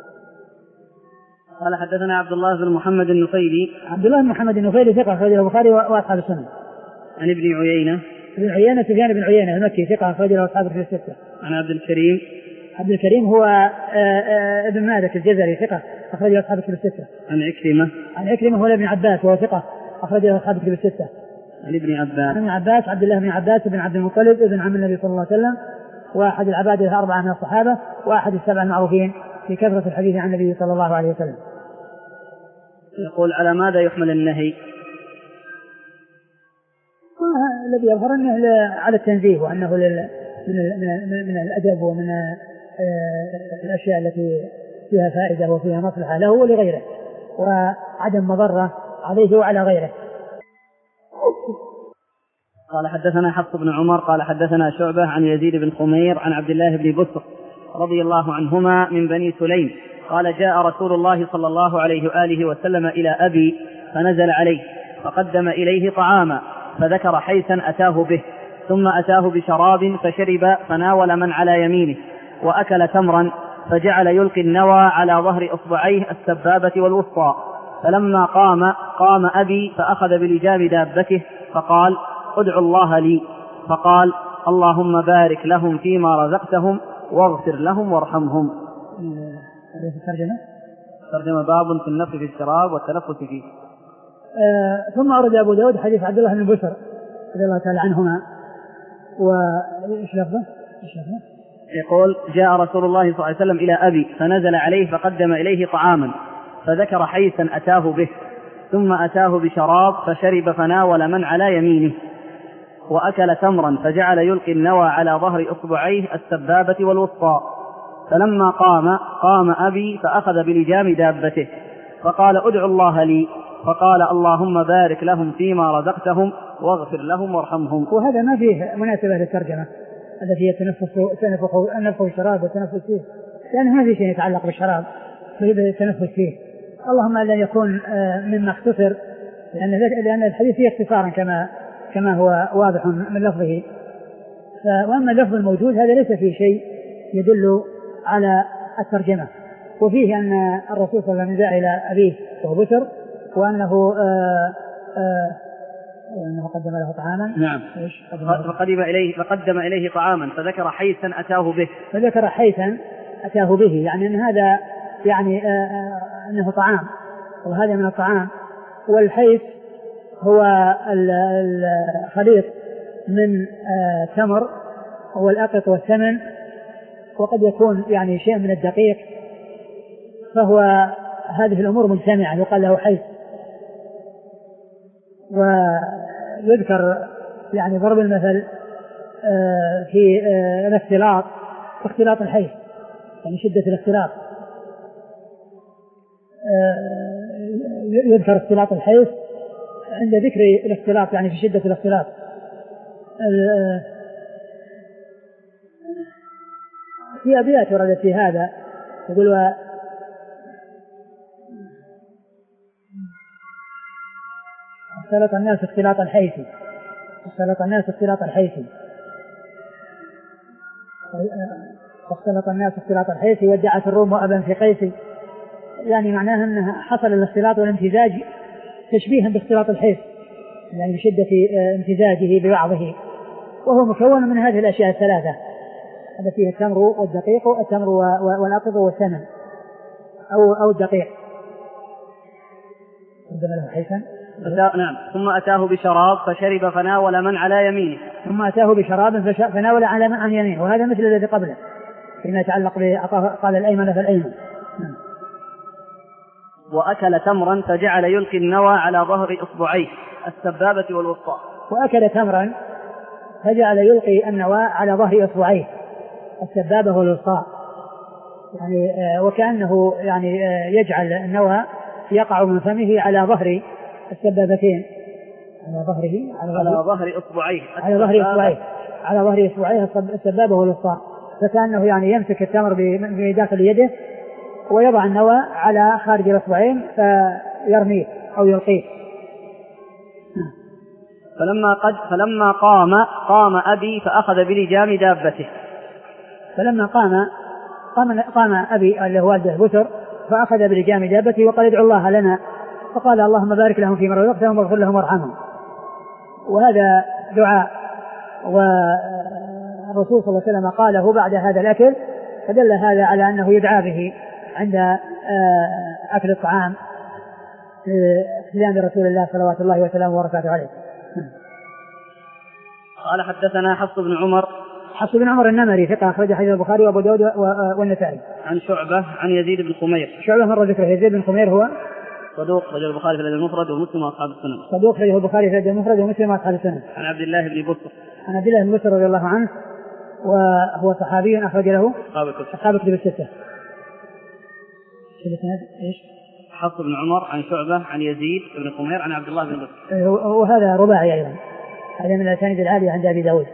قال حدثنا عبد الله بن محمد النفيلي عبد الله بن محمد النفيلي ثقة أخرجه البخاري وأصحاب السنن. عن ابن عيينة ابن عيينة سفيان بن عيينة المكي ثقة أخرجه أصحاب الكتب الستة. عن عبد الكريم عبد الكريم هو ابن مالك الجزري ثقة أخرجه أصحاب الكتب الستة. عن عكرمة عن عكرمة هو ابن عباس وهو ثقة أخرجه أصحاب الكتب الستة. عن ابن عباس عن عباس عبد الله بن عباس بن عبد المطلب ابن عم النبي صلى الله عليه وسلم واحد العباد الأربعة من الصحابة واحد السبع المعروفين في كثرة الحديث عن النبي صلى الله عليه وسلم. يقول على ماذا يحمل النهي؟ الذي يظهر أنه على التنزيه وأنه من من الأدب ومن الأشياء التي فيها فائدة وفيها مصلحة له ولغيره وعدم مضرة عليه وعلى غيره. قال حدثنا حفص بن عمر قال حدثنا شعبة عن يزيد بن خمير عن عبد الله بن بسر رضي الله عنهما من بني سليم قال جاء رسول الله صلى الله عليه وآله وسلم إلى أبي فنزل عليه فقدم إليه طعاما فذكر حيثا أتاه به ثم أتاه بشراب فشرب فناول من على يمينه، وأكل تمرا فجعل يلقي النوى على ظهر أصبعيه السبابة والوسطى. فلما قام قام أبي فأخذ بلجام دابته فقال ادعوا الله لي، فقال اللهم بارك لهم فيما رزقتهم واغفر لهم وارحمهم. الترجمة ترجمة باب في النفس في الشراب والتنفس فيه. آه ثم أورد أبو داود حديث عبد الله بن بسر رضي الله تعالى عنهما. وإيش لفظه؟ يقول جاء رسول الله صلى الله عليه وسلم إلى أبي فنزل عليه فقدم إليه طعاما فذكر حيثا أتاه به، ثم أتاه بشراب فشرب فناول من على يمينه، وأكل تمرا فجعل يلقي النوى على ظهر أصبعيه السبابة والوسطى. فلما قام قام أبي فأخذ بلجام دابته فقال ادعوا الله لي، فقال اللهم بارك لهم فيما رزقتهم واغفر لهم وارحمهم. وهذا ما فيه مناسبة للترجمة التي هي التنفس النفخ والشراب والتنفس فيه، لأنه ما في شيء يتعلق بالشراب بالتنفس فيه، اللهم ألا يكون مما اختصر، لأن الحديث فيه اختصارا كما كما هو واضح من لفظه. وأما اللفظ الموجود هذا ليس فيه شيء يدل على الترجمة. وفيه أن الرسول صلى الله عليه وسلم جاء إلى أبيه وهو بسر، وأنه آآ آآ وأنه قدم له طعاما. نعم. فقدم إليه فقدم إليه طعاما فذكر حيثا أتاه به. فذكر حيثا أتاه به، يعني أن هذا يعني أنه طعام، وهذا من الطعام. والحيث هو الخليط من تمر والأقط والسمن، وقد يكون يعني شيء من الدقيق، فهو هذه الأمور مجتمعة يقال له حيث. ويذكر يعني ضرب المثل في الاختلاط، اختلاط الحيث يعني شدة الاختلاط، يذكر اختلاط الحيث عند ذكر الاختلاط يعني في شدة الاختلاط. في أبيات وردت في هذا يقول اختلط الناس اختلاط الحيث، اختلط الناس اختلاط الحيث اختلط الناس اختلاط الحيث وادعت الروم أبا في قيس، يعني معناها أنها حصل الاختلاط والامتزاج تشبيها باختلاط الحيث، يعني بشدة امتزاجه ببعضه، وهو مكون من هذه الأشياء الثلاثة التي فيها التمر والدقيق، التمر والأقط والسمن أو أو الدقيق. نعم. ثم أتاه بشراب فشرب فناول من على يمينه. ثم أتاه بشراب فناول على من عن يمينه، وهذا مثل الذي قبله فيما يتعلق بأعطاه قال الأيمن فالأيمن. وأكل تمرا فجعل يلقي النوى على ظهر إصبعيه السبابة والوسطى. وأكل تمرا فجعل يلقي النوى على ظهر إصبعيه السبابة والوسطى، يعني وكأنه يعني يجعل النوى يقع من فمه على ظهر السبابتين، على ظهره على, على ظهر إصبعيه على ظهر إصبعيه على ظهر إصبعيه السبابة والوسطى، فكأنه يعني يمسك التمر بداخل يده ويضع النوى على خارج الإصبعين فيرميه أو يلقيه. فلما قد فلما قام قام أبي فأخذ بلجام دابته. فلما قام قام قام أبي اللي هو والده بسر فأخذ بلجام دابته وقال ادعوا الله لنا، فقال اللهم بارك لهم فيما رزقتهم واغفر لهم وارحمهم. وهذا دعاء، والرسول صلى الله عليه وسلم قاله بعد هذا الأكل، فدل هذا على أنه يدعى به عند أكل الطعام اختيار رسول الله صلوات الله وسلامه وبركاته عليه. قال حدثنا حفص بن عمر. حفص بن عمر النمري ثقة أخرج حديث البخاري وأبو داود والنسائي. عن شعبة عن يزيد بن خمير. شعبة مرة ذكره. يزيد بن خمير هو صدوق رجل البخاري في الأدب المفرد ومسلم وأصحاب السنن. صدوق رجل البخاري في الأدب المفرد ومسلم وأصحاب السنن. عن عبد الله بن بسر. عن عبد الله بن بسر رضي الله عنه وهو صحابي أخرج له أصحاب الكتب الستة. ايش؟ حفص بن عمر عن شعبة عن يزيد بن خمير عن عبد الله بن بسر. وهذا رباعي أيضا، هذا من الأسانيد العالية عند أبي داود.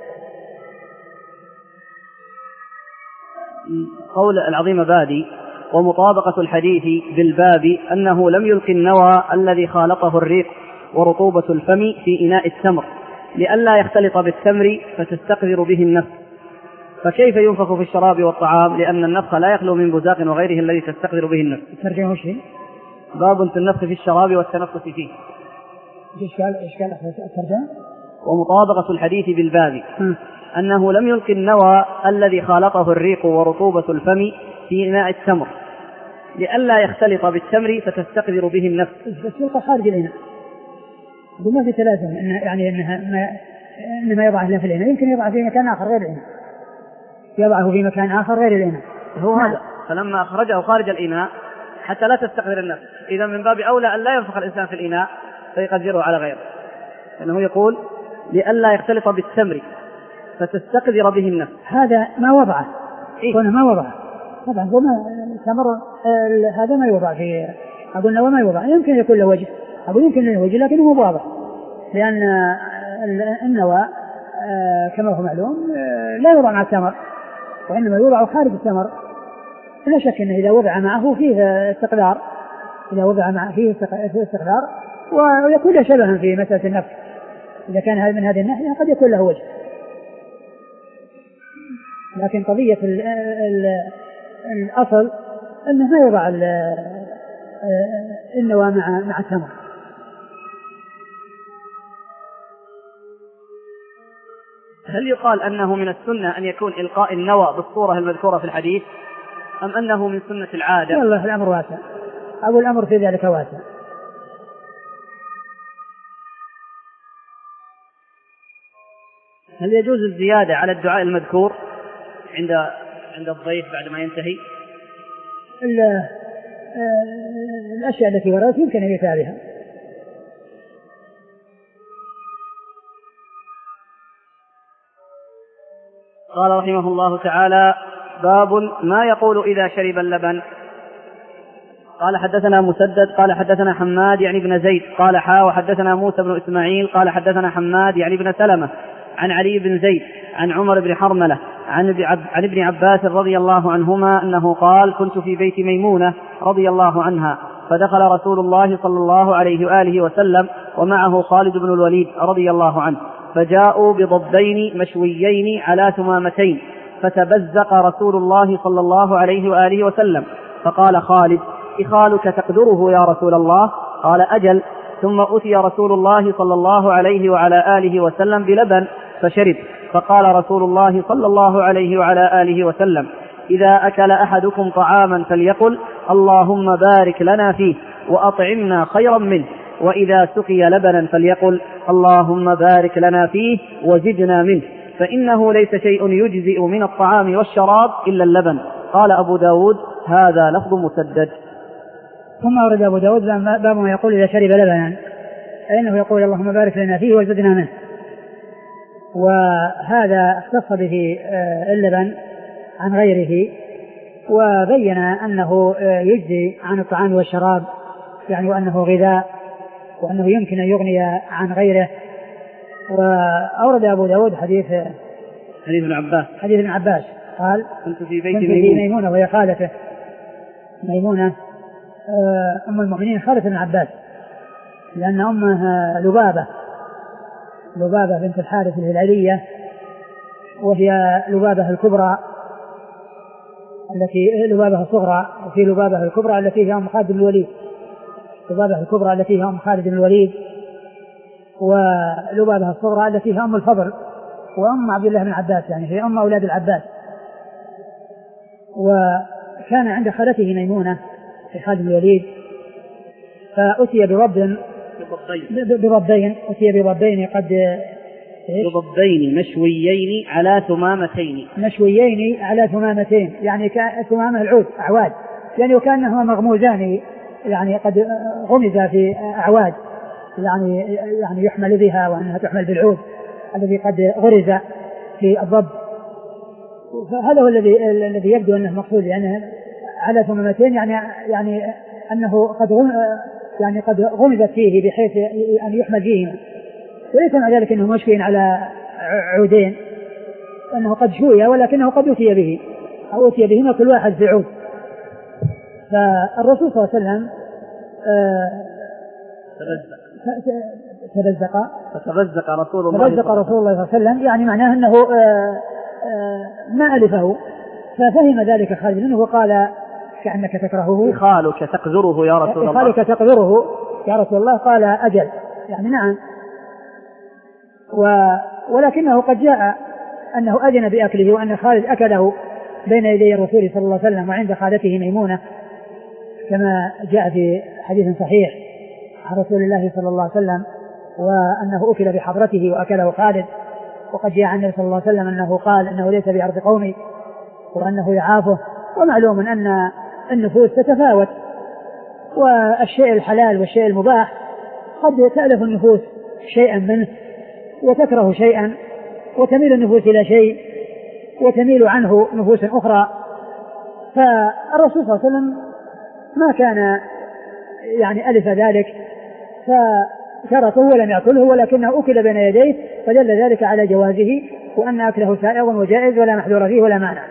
قول العظيم بادي ومطابقة الحديث بالباب أنه لم يلقي النوى الذي خالطه الريق ورطوبة الفم في إناء التمر، لئلا يختلط بالتمر فتستقذر به النفس. فكيف ينفخ في الشراب والطعام لأن النفخ لا يخلو من بزاق وغيره الذي تستقذر به النفس. ترجمه شيء باب في النفخ في الشراب والتنفس فيه. إشكال إشكال الترجمة. ومطابقة الحديث بالباب أنه لم يلقي النوى الذي خالطه الريق ورطوبة الفم في إناء التمر لئلا يختلط بالتمر فتستقذر به النفس. بس يلقى خارج الإناء وما في تلازم إن يعني إنها ما إنما يضعه له في الإناء، يمكن يضعه في مكان آخر غير الإناء، يضعه في مكان آخر غير الإناء. هو هذا. فلما أخرجه خارج الإناء حتى لا تستقذر النفس، إذا من باب أولى أن لا ينفخ الإنسان في الإناء فيقدره على غيره، لأنه يقول لئلا يختلط بالتمر فتستقذر به النفس. هذا ما وضعه إيه؟ ما وضعه طبعا هو ما تمر هذا ما يوضع في أقول وما يوضع، يمكن يكون له وجه، أقول يمكن له وجه لكنه مو واضح، لأن النوى كما هو معلوم لا يوضع مع التمر وإنما يوضع خارج التمر. لا شك أنه إذا وضع معه فيه استقذار، إذا وضع معه فيه استقذار ويكون له شبها في مسألة النفس، إذا كان هذا من هذه الناحية قد يكون له وجه. لكن قضية ال ال الأصل أنه ما يوضع النوى مع مع التمر. هل يقال أنه من السنة أن يكون إلقاء النوى بالصورة المذكورة في الحديث أم أنه من سنة العادة؟ والله الأمر واسع، أقول الأمر في ذلك واسع. هل يجوز الزيادة على الدعاء المذكور عند عند الضيف بعد ما ينتهي؟ الأشياء التي وردت يمكن أن يتابعها. قال رحمه الله تعالى: باب ما يقول إذا شرب اللبن. قال حدثنا مسدد قال حدثنا حماد يعني بن زيد قال حا وحدثنا موسى بن إسماعيل قال حدثنا حماد يعني بن سلمة عن علي بن زيد عن عمر بن حرملة عن ابن عباس رضي الله عنهما أنه قال: كنت في بيت ميمونة رضي الله عنها فدخل رسول الله صلى الله عليه وآله وسلم ومعه خالد بن الوليد رضي الله عنه، فجاءوا بضبين مشويين على ثمامتين، فتبزق رسول الله صلى الله عليه وآله وسلم، فقال خالد: إخالك تقدره يا رسول الله؟ قال: أجل. ثم أتي رسول الله صلى الله عليه وعلى آله وسلم بلبن فشرب، فقال رسول الله صلى الله عليه وعلى آله وسلم: إذا أكل أحدكم طعاما فليقل اللهم بارك لنا فيه وأطعمنا خيرا منه، وإذا سقي لبنا فليقل اللهم بارك لنا فيه وزدنا منه، فإنه ليس شيء يجزئ من الطعام والشراب إلا اللبن. قال أبو داود: هذا لفظ مسدد. ثم أورد أبو داود باب ما يقول إذا شرب لبنا، فإنه يقول اللهم بارك لنا فيه وزدنا منه، وهذا اختص به اللبن عن غيره، وبين أنه يجزي عن الطعام والشراب، يعني وأنه غذاء وأنه يمكن أن يغني عن غيره. وأورد أبو داود حديث حديث ابن عباس حديث ابن عباس قال: كنت في بيت كنت في ميمونة وهي خالته ميمونة أم المؤمنين خالة ابن عباس، لأن أمها لبابة لبابة بنت الحارث الهلالية، وهي لبابة الكبرى التي لبابة الصغرى، وفي لبابة الكبرى التي هي أم خالد بن الوليد، لبابة الكبرى التي هي أم خالد بن الوليد، ولبابة الصغرى التي هي أم الفضل وأم عبد الله بن عباس، يعني هي أم أولاد العباس. وكان عند خالته ميمونة في خالد بن الوليد، فأتي برب بضبين أتي بضبين قد بضبين مشويين على ثمامتين مشويين على ثمامتين يعني ثمامة العود أعواد، يعني وكأنهما مغموزان، يعني قد غمز في أعواد، يعني يعني يحمل بها وأنها تحمل بالعود الذي قد غرز في الضب. فهذا هو الذي الذي يبدو أنه مقصود، يعني على ثمامتين يعني يعني أنه قد يعني قد غمزت فيه بحيث أن يحمل فيهما، وليس مع ذلك أنه مشوي على عودين، أنه قد شوي ولكنه قد أتي به أو أتي بهما كل واحد في عود. فالرسول صلى الله عليه وسلم تبزق فتبزق رسول الله تبزق رسول الله صلى الله عليه وسلم، يعني معناه أنه آآ آآ ما ألفه، ففهم ذلك خالد منه وقال كأنك تكرهه، خالك تقذره يا رسول الله، خالك تقذره يا رسول الله، قال أجل، يعني نعم. و ولكنه قد جاء أنه أذن بأكله، وأن خالد أكله بين يدي الرسول صلى الله عليه وسلم وعند خالته ميمونة، كما جاء في حديث صحيح عن رسول الله صلى الله عليه وسلم، وأنه أكل بحضرته وأكله خالد. وقد جاء عن النبي صلى الله عليه وسلم أنه قال أنه ليس بأرض قومي وأنه يعافه. ومعلوم أن النفوس تتفاوت، والشيء الحلال والشيء المباح قد تألف النفوس شيئا منه وتكره شيئا، وتميل النفوس إلى شيء وتميل عنه نفوس أخرى. فالرسول صلى الله عليه وسلم ما كان يعني ألف ذلك فتركه ولم يأكله، ولكنه أكل بين يديه، فدل ذلك على جوازه، وأن أكله سائغ وجائز ولا محذور فيه ولا مانع.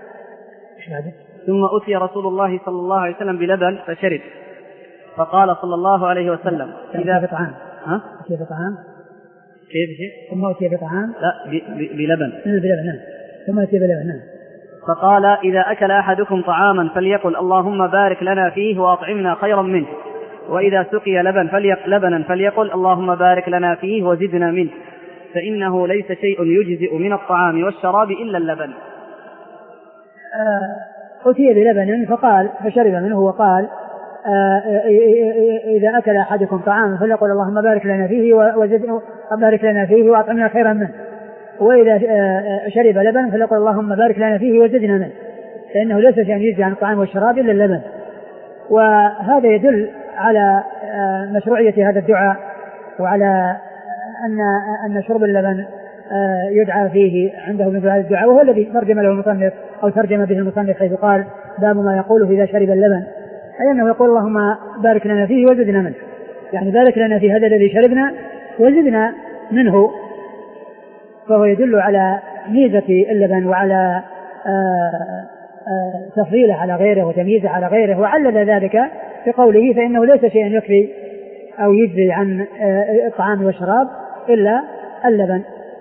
ثم أتي رسول الله صلى الله عليه وسلم بلبن فشرب، فقال صلى الله عليه وسلم إذا بطعام ها أتي بطعام كيف شيء ثم أتي بطعام لا بلبن بلبن ثم أتي بلبن. فقال إذا أكل أحدكم طعاما فليقل اللهم بارك لنا فيه وأطعمنا خيرا منه، وإذا سقي لبن فليق لبنا فليقل اللهم بارك لنا فيه وزدنا منه، فإنه ليس شيء يجزئ من الطعام والشراب إلا اللبن. أتي بلبن فقال فشرب منه وقال إذا أكل أحدكم طعاما فليقل اللهم بارك لنا فيه وبارك لنا فيه وأطعمنا خيرا منه، وإذا شرب لبن فليقل اللهم بارك لنا فيه وزدنا منه، فإنه ليس شيء يجزي عن الطعام والشراب إلا اللبن. وهذا يدل على مشروعية هذا الدعاء، وعلى أن أن شرب اللبن يدعى فيه عنده مثل هذا الدعاء، وهو الذي ترجم له المصنف أو ترجم به المصنف حيث قال باب ما يقوله إذا شرب اللبن، أي أنه يقول اللهم بارك لنا فيه وزدنا منه، يعني بارك لنا في هذا الذي شربنا وزدنا منه. فهو يدل على ميزة اللبن وعلى تفضيله على غيره وتمييزه على غيره، وعلل ذلك بقوله فإنه ليس شيء يكفي أو يجزي عن الطعام والشراب إلا اللبن.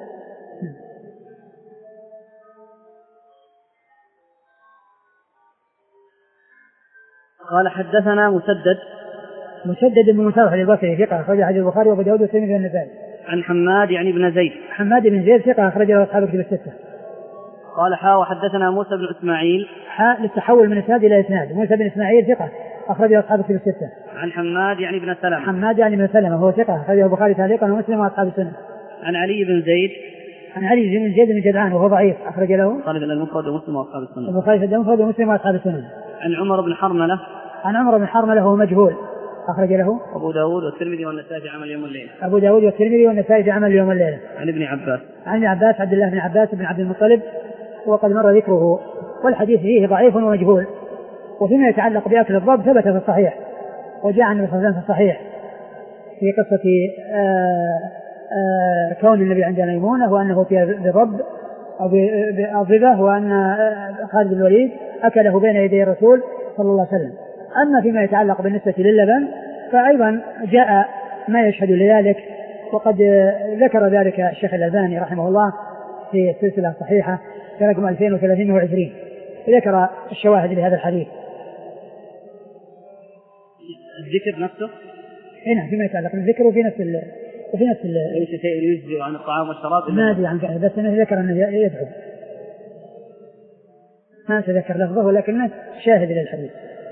قال حدثنا مسدد مسدد بن مسرح البصري ثقة أخرج حديث البخاري وأبو داود والترمذي والنسائي. عن حماد يعني بن زيد حماد بن زيد ثقة أخرج له أصحاب الكتب الستة. قال حا وحدثنا موسى بن إسماعيل حا للتحول من إسناد إلى إسناد. موسى بن إسماعيل ثقة أخرج له أصحاب الكتب الستة. عن حماد يعني بن سلمة حماد يعني بن سلمة هو ثقة أخرجه البخاري تعليقا ومسلم وأصحاب السنة. عن علي بن زيد عن علي بن زيد بن جدعان وهو ضعيف أخرج له خالد المفرد ومسلم وأصحاب السنة. البخاري في المفرد ومسلم وأصحاب السنة. عن عمر بن حرملة عن عمر بن حرملة وهو مجهول أخرج له أبو داود والترمذي والنسائي في عمل يوم الليلة. أبو داود والترمذي والنسائي في عمل يوم الليلة. عن ابن عباس عن ابن عباس عبد الله بن عباس بن عبد المطلب، وقد مر ذكره، والحديث فيه ضعيف ومجهول. وفيما يتعلق بأكل الضب ثبت في الصحيح، وجاء عن النبي صلى الله عليه وسلم في الصحيح في قصة آآ آآ كون النبي عند ميمونة وأنه أتي بضب أو بأضبة، وأن خالد بن الوليد أكله بين يدي الرسول صلى الله عليه وسلم. أما فيما يتعلق بالنسبة للبن فأيضا جاء ما يشهد لذلك، وقد ذكر ذلك الشيخ الألباني رحمه الله في السلسلة الصحيحة في رقم ألفين وثلاثمائة وعشرين، ذكر الشواهد لهذا الحديث. الذكر نفسه هنا فيما يتعلق بالذكر وفي نفس ال وفي نفس ال ليس شيء يجزي عن الطعام والشراب ما أدري عن كذا، بس أنه ذكر أنه يدعو، ما تذكر لفظه ولكنه شاهد للحديث.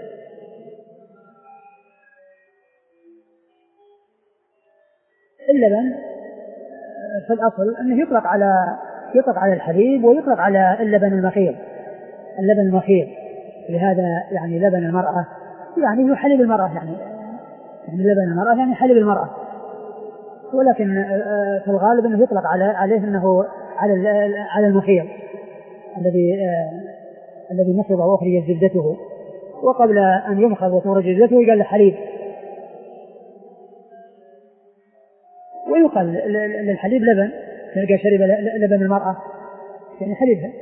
اللبن في الأصل أنه يطلق على يطلق على الحليب ويطلق على اللبن المخير، اللبن المخير، لهذا يعني لبن المرأة يعني يحلب المرأة، يعني يعني لبن المرأة يعني حلب المرأة، ولكن في الغالب أنه يطلق على عليه أنه على على المخير الذي الذي نفض وأخرجت زبدته، وقبل أن يمخض وتخرج زبدته يقال حليب. ويقال للحليب لبن، تلقى شرب لبن المرأة يعني حليبها.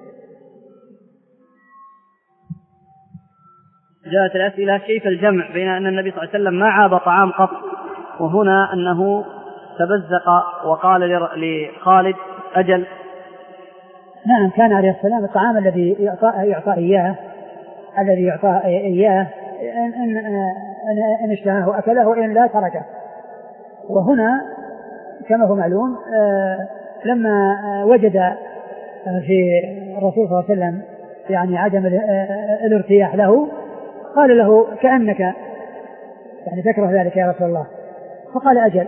جاءت الأسئلة كيف الجمع بين أن النبي صلى الله عليه وسلم ما عاب طعام قط، وهنا أنه تبزق وقال لخالد أجل. نعم، كان عليه السلام الطعام الذي يعطى, يعطى إياه الذي يعطى إياه إن, إن, إن اشتهاه أكله وإن لا تركه. وهنا كما هو معلوم لما وجد في الرسول صلى الله عليه وسلم يعني عدم الارتياح له قال له كأنك يعني تكره ذلك يا رسول الله، فقال أجل.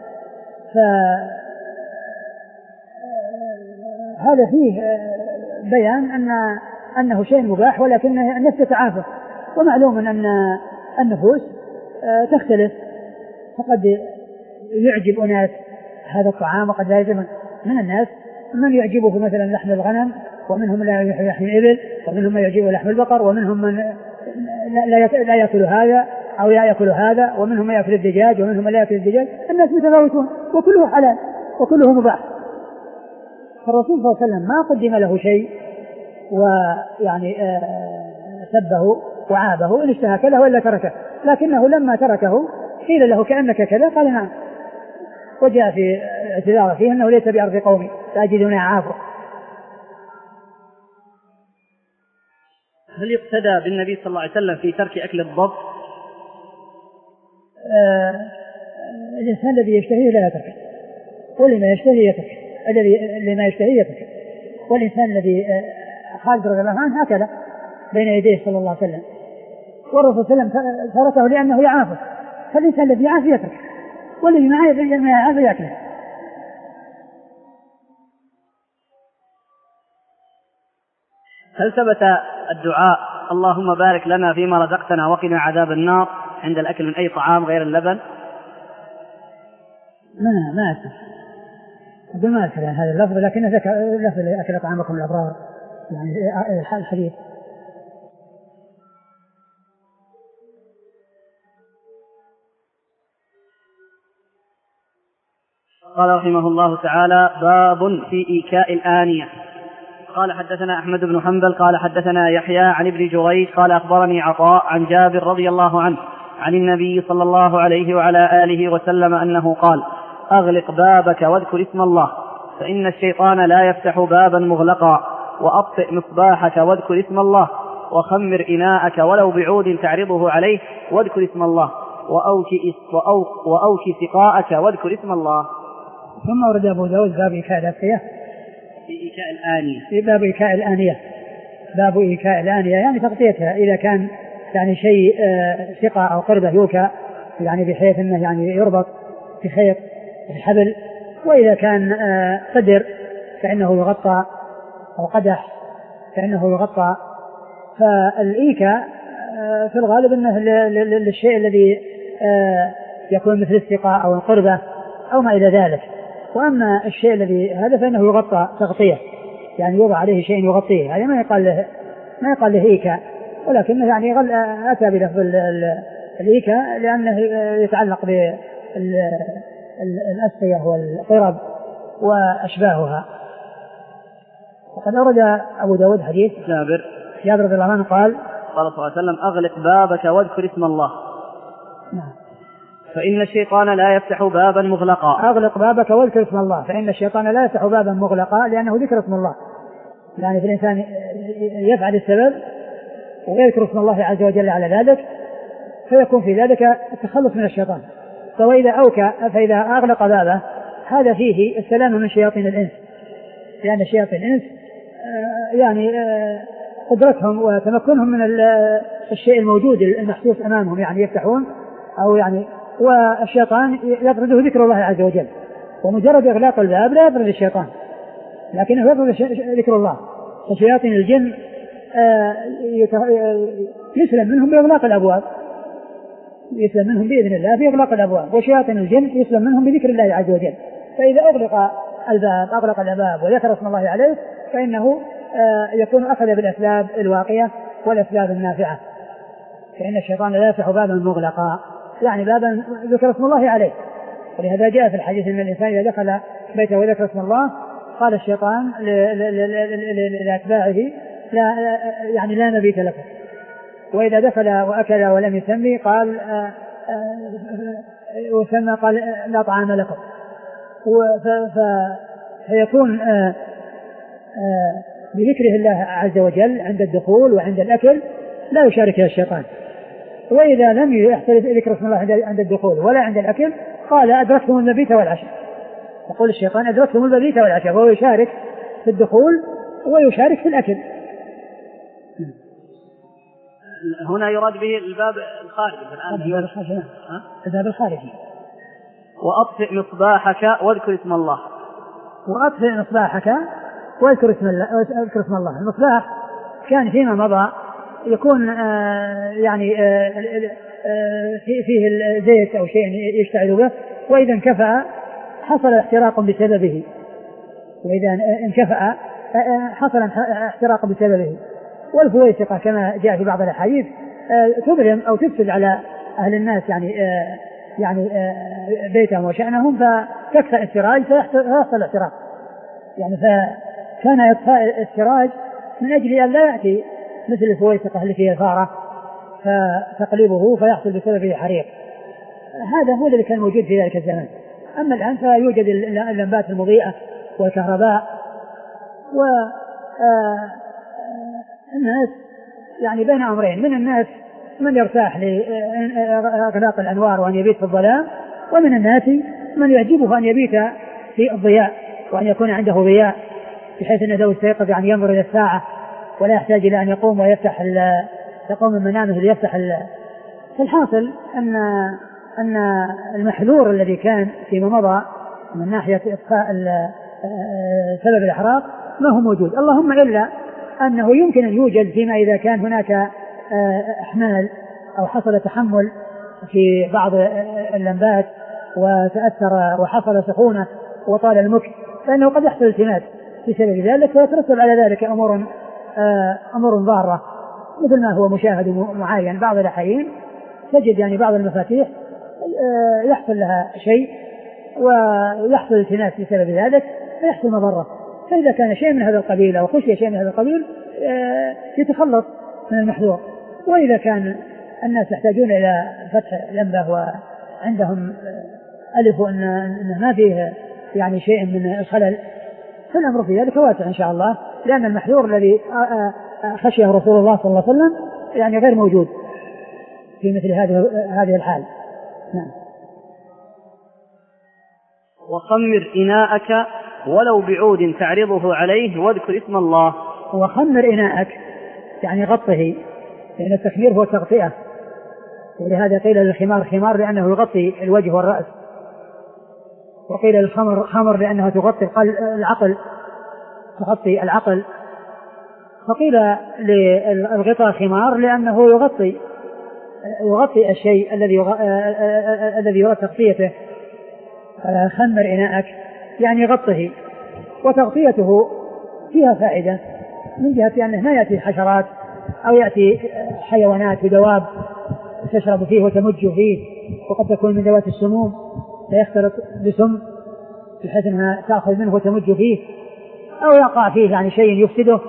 فهذا فيه بيان أن أنه شيء مباح ولكن النفس تتعافى، ومعلوم أن النفوس تختلف، فقد يعجب أناس هذا الطعام وقد لا يعجب من الناس من يعجبه مثلا لحم الغنم، ومنهم لا يحب الإبل، ومنهم من يعجبه لحم البقر، ومنهم من لا يأكل هذا أو لا يأكل هذا، ومنهم من يأكل الدجاج ومنهم من لا يأكل الدجاج. الناس متفاوتون وكله حلال وكله مباح. فالرسول صلى الله عليه وسلم ما قدم له شيء ويعني سبه وعابه إن اشتهى كله وإلا تركه، لكنه لما تركه قيل له كأنك كذا قال نعم، وجاء في اعتذار فيه أنه ليس بأرض قومي فأجدون أعافه. هل يقتدى بالنبي صلى الله عليه وسلم في ترك أكل الضب؟ آه الإنسان الذي يشتهيه لا يترك، ولما يشتهي يترك، الذي لما يشتهي يترك. والإنسان الذي خالد رضي الله عنه هكذا بين يديه صلى الله عليه وسلم، والرسول صلى الله عليه وسلم تركه لأنه يعافه، فالإنسان الذي يعافي يترك، والذي ما يعافي يأكله. هل ثبت الدعاء اللهم بارك لنا فيما رزقتنا وقنا عذاب النار عند الأكل من أي طعام غير اللبن؟ ما ما أذكر أقول ما أذكر هذا اللفظ، لكن ذكر لفظ أكل طعامكم الأبرار يعني الحديث. قال رحمه الله تعالى باب في إيكاء الآنية. قال حدثنا أحمد بن حنبل قال حدثنا يحيى عن ابن جريج قال أخبرني عطاء عن جابر رضي الله عنه عن النبي صلى الله عليه وعلى آله وسلم أنه قال أغلق بابك واذكر اسم الله فإن الشيطان لا يفتح بابا مغلقا، وأطفئ مصباحك واذكر اسم الله، وخمر إناءك ولو بعود تعرضه عليه واذكر اسم الله، وأوكي, وأوكي سقاءك واذكر اسم الله. ثم ورد أبو داود باب إيكاء الآنية في إيكاء الآنية في باب إيكاء الآنية باب إيكاء الآنية يعني تغطيتها إذا كان يعني شيء ثقة أو قربة يوكى يعني بحيث أنه يعني يربط في خيط في حبل، وإذا كان قدر فإنه يغطى أو قدح فإنه يغطى. فالإيكاء في الغالب أنه للشيء الذي يكون مثل الثقة أو القربة أو ما إلى ذلك. وأما الشيء الذي هذا فإنه يغطى تغطية يعني يوضع عليه شيء يغطيه، هذا ما يقال له ما يقال له إيكاء، ولكنه يعني أتى بلفظ الإيكاء لأنه يتعلق بالأسقية والقرب وأشباهها. وقد أورد أبو داود حديث جابر جابر رضي الله عنه قال قال صلى الله عليه وسلم أغلق بابك واذكر اسم الله. نعم. فإن الشيطان لا يفتح بابا مغلقا. أغلق بابك واذكر اسم الله فإن الشيطان لا يفتح بابا مغلقا، لأنه ذكر اسم الله، يعني في الإنسان يفعل السبب ويذكر اسم الله عز وجل على ذلك فيكون في ذلك التخلص من الشيطان. فإذا أوكى فإذا أغلق بابه هذا فيه السلام من شياطين الإنس، لأن شياطين الإنس يعني قدرتهم وتمكنهم من الشيء الموجود المحسوس أمامهم، يعني يفتحون أو يعني والشيطان يطرده ذكر الله عز وجل، ومجرد إغلاق الباب لا يطرد الشيطان لكنه يطرد ذكر الله. فشياطين الجن يسلم منهم بإغلاق الأبواب، يسلم منهم بإذن الله بإغلاق الأبواب، وشياطين الجن يسلم منهم بذكر الله عز وجل. فإذا أغلق الباب أغلق الباب وذكر اسم الله عليه فإنه يكون أخذ بالأسباب الواقية والأسباب النافعة. فإن الشيطان لا يفتح بابا مغلقا يعني بابا ذكر اسم الله عليه. ولهذا جاء في الحديث أن الإنسان إذا دخل بيته وذكر اسم الله قال الشيطان لأتباعه لا يعني لا مبيت لكم، وإذا دخل وأكل ولم يسمي قال وسمى قال لا طعام لكم. فيكون آآ آآ بذكره الله عز وجل عند الدخول وعند الأكل لا يشارك فيها الشيطان. وإذا لم يحصل ذكر اسم الله عند الدخول ولا عند الأكل قال أدركتم المبيت والعشاء، يقول الشيطان أدركتم المبيت والعشاء، فهو يشارك في الدخول ويشارك في الأكل. هنا يراد به الباب الخارجي الآن الباب الخارجي الباب الخارجي وأطفئ مصباحك واذكر اسم الله. وأطفئ مصباحك واذكر اسم الله. واذكر اسم الله. المصباح كان فيما مضى يكون آه يعني آه آه فيه الزيت أو شيء يشتعل به، وإذا انكفأ حصل احتراق بسببه، وإذا انكفأ حصل احتراق بسببه. والفويسقة كما جاء في بعض الأحاديث تظلم أو تفسد على أهل الناس يعني يعني بيتهم وشأنهم، فتكفأ السراج فيحصل الاحتراق يعني. فكان يطفاء السراج من أجل أن لا يأتي مثل الفويسقة اللي فيها الفارة فتقلبه فيحصل بسببه حريق. هذا هو الذي كان موجود في ذلك الزمان. أما الآن فيوجد اللمبات المضيئة والكهرباء، والناس يعني بين أمرين: من الناس من يرتاح لإغلاق الأنوار وأن يبيت في الظلام، ومن الناس من يعجبه أن يبيت في الضياء وأن يكون عنده ضياء بحيث أنه لو استيقظ يعني ينظر إلى الساعة ولا يحتاج إلى أن يقوم ويفتح يقوم من منامه ليفتح. فالحاصل أن أن المحذور الذي كان فيما مضى من ناحية إطفاء سبب الإحراق ما هو موجود، اللهم إلا أنه يمكن أن يوجد فيما إذا كان هناك إحمال أو حصل تحمل في بعض اللمبات وتأثر وحصل سخونة وطال المكث، فإنه قد يحصل التماس بسبب ذلك، ويترتب على ذلك أمور أمور ضارة مثل ما هو مشاهد معين. بعض الأحيان تجد يعني بعض المفاتيح يحصل لها شيء ويحصل التماس بسبب ذلك فيحصل مضرة، فإذا كان شيء من هذا القبيل أو خشي شيء من هذا القبيل يتخلص من المحذور. وإذا كان الناس يحتاجون إلى فتح لمبة وعندهم ألف أن ما فيه يعني شيء من الخلل فالأمر في ذلك واسع إن شاء الله، لأن المحذور الذي خشيه رسول الله صلى الله عليه وسلم يعني غير موجود في مثل هذه هذه الحال. نعم. وخمر إناءك ولو بعود تعرضه عليه واذكر اسم الله. وخمر إناءك يعني غطه، لأن التخمير هو التغطية، ولهذا قيل للخمار خمار لأنه يغطي الوجه والرأس، وقيل للخمر خمر لأنها تغطي العقل تغطي العقل، فقيل للغطاء خمار لأنه يغطي يغطي الشيء الذي الذي يراد تغطيته. خمر إناءك يعني غطه، وتغطيته فيها فائدة من جهة أنه ما يأتي حشرات أو يأتي حيوانات ودواب تشرب فيه وتمج فيه، وقد تكون من ذوات السموم فيختلط بسم بحيث أنها تأخذ منه وتمج فيه، أو يقع فيه يعني شيء يفسده